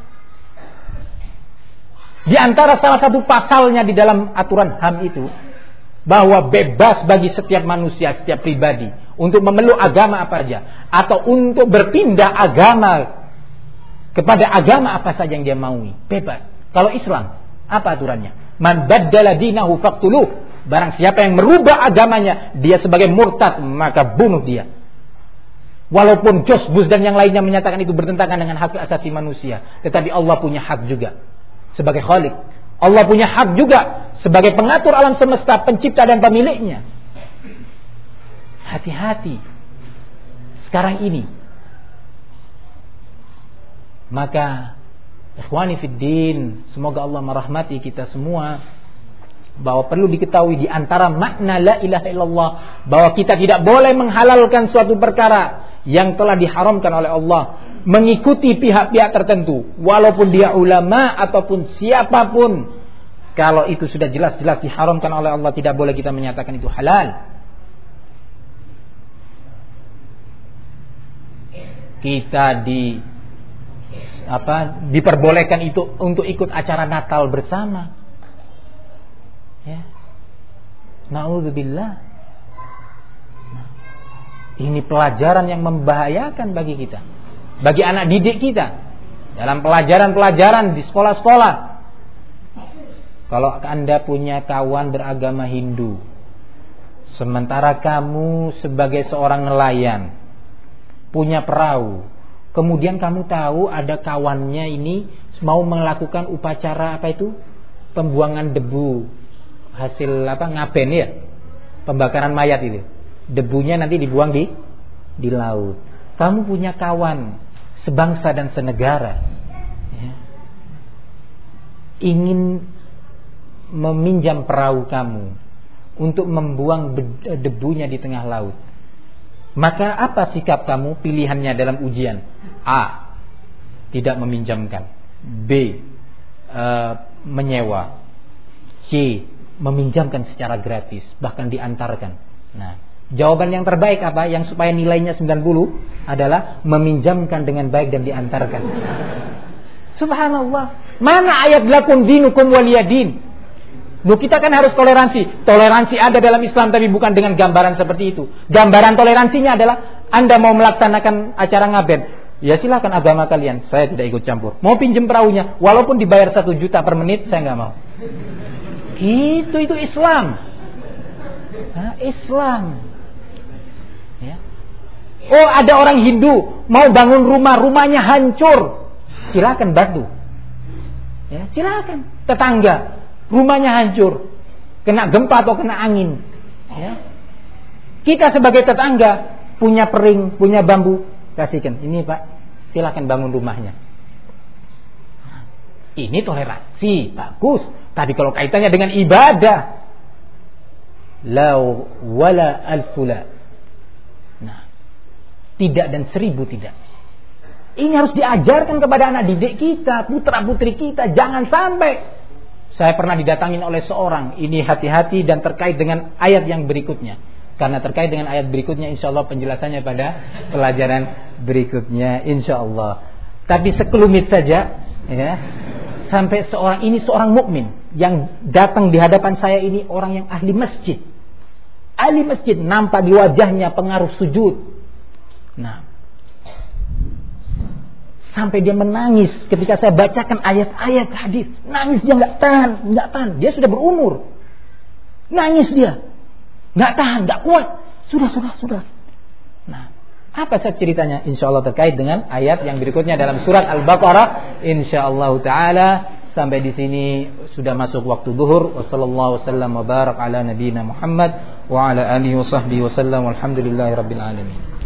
Di antara salah satu pasalnya di dalam aturan H A M itu, bahwa bebas bagi setiap manusia, setiap pribadi untuk memeluk agama apa saja, atau untuk berpindah agama kepada agama apa saja yang dia maui, bebas. Kalau Islam, apa aturannya? Man baddala dinahu faqtuluh. Barang siapa yang merubah agamanya, dia sebagai murtad, maka bunuh dia. Walaupun George Bush dan yang lainnya menyatakan itu bertentangan dengan hak asasi manusia, tetapi Allah punya hak juga sebagai Khalik. Allah punya hak juga sebagai pengatur alam semesta, pencipta dan pemiliknya. Hati-hati sekarang ini. Maka ikhwani fiddin, semoga Allah merahmati kita semua, bahwa perlu diketahui di antara makna la ilaha illallah, bahwa kita tidak boleh menghalalkan suatu perkara yang telah diharamkan oleh Allah, mengikuti pihak-pihak tertentu, walaupun dia ulama ataupun siapapun. Kalau itu sudah jelas-jelas diharamkan oleh Allah, tidak boleh kita menyatakan itu halal. Kita di apa diperbolehkan itu untuk ikut acara Natal bersama. Ya. Na'udzubillah. Nah, ini pelajaran yang membahayakan bagi kita, bagi anak didik kita dalam pelajaran-pelajaran di sekolah-sekolah. Kalau Anda punya kawan beragama Hindu, sementara kamu sebagai seorang nelayan punya perahu, Kemudian kamu tahu ada kawannya ini mau melakukan upacara apa itu? Pembuangan debu hasil apa? Ngaben ya. Pembakaran mayat itu. Debunya nanti dibuang di di laut. Kamu punya kawan sebangsa dan senegara, ya, ingin meminjam perahu kamu untuk membuang debunya di tengah laut. Maka apa sikap kamu? Pilihannya dalam ujian: A, tidak meminjamkan; B, uh, menyewa; C, meminjamkan secara gratis, bahkan diantarkan. Nah, jawaban yang terbaik apa? Yang supaya nilainya sembilan puluh adalah meminjamkan dengan baik dan diantarkan. Subhanallah. Mana ayat lakum dinukum waliyadin? Loh, kita kan harus toleransi. Toleransi ada dalam Islam, tapi bukan dengan gambaran seperti itu. Gambaran toleransinya adalah Anda mau melaksanakan acara ngaben, ya silakan, agama kalian, saya tidak ikut campur. Mau pinjem perahunya, walaupun dibayar satu juta per menit, saya nggak mau. Itu itu Islam. Nah, Islam. Ya. Oh, ada orang Hindu mau bangun rumah, rumahnya hancur, silakan bantu. Ya, silakan. Tetangga rumahnya hancur, kena gempa atau kena angin, ya. Kita sebagai tetangga punya pering, punya bambu, kasihkan. Ini Pak, silakan bangun rumahnya. Ini toleransi, bagus. Tapi kalau kaitannya dengan ibadah, la wala alfula. Nah, tidak dan seribu tidak. Ini harus diajarkan kepada anak didik kita, putra putri kita. Jangan sampai. Saya pernah didatangin oleh seorang, ini hati-hati dan terkait dengan ayat yang berikutnya. Karena terkait dengan ayat berikutnya, insya Allah penjelasannya pada pelajaran berikutnya, insya Allah. Tapi sekelumit saja, ya. Sampai seorang ini seorang mukmin yang datang di hadapan saya ini orang yang ahli masjid. Ahli masjid, nampak di wajahnya pengaruh sujud. Nah, sampai dia menangis ketika saya bacakan ayat-ayat hadis. Nangis dia, nggak tahan, nggak tahan. Dia sudah berumur. Nangis dia, nggak tahan, nggak kuat. Sudah, sudah, sudah. Nah, apa saja ceritanya? Insya Allah terkait dengan ayat yang berikutnya dalam surat Al-Baqarah. Insya Allah Taala. Sampai di sini sudah masuk waktu zuhur. Wassallallahu wasallam wa barak ala nabiyina Muhammad wa ala alihi wa sahbihi wasallam. Walhamdulillahirabbil alamin.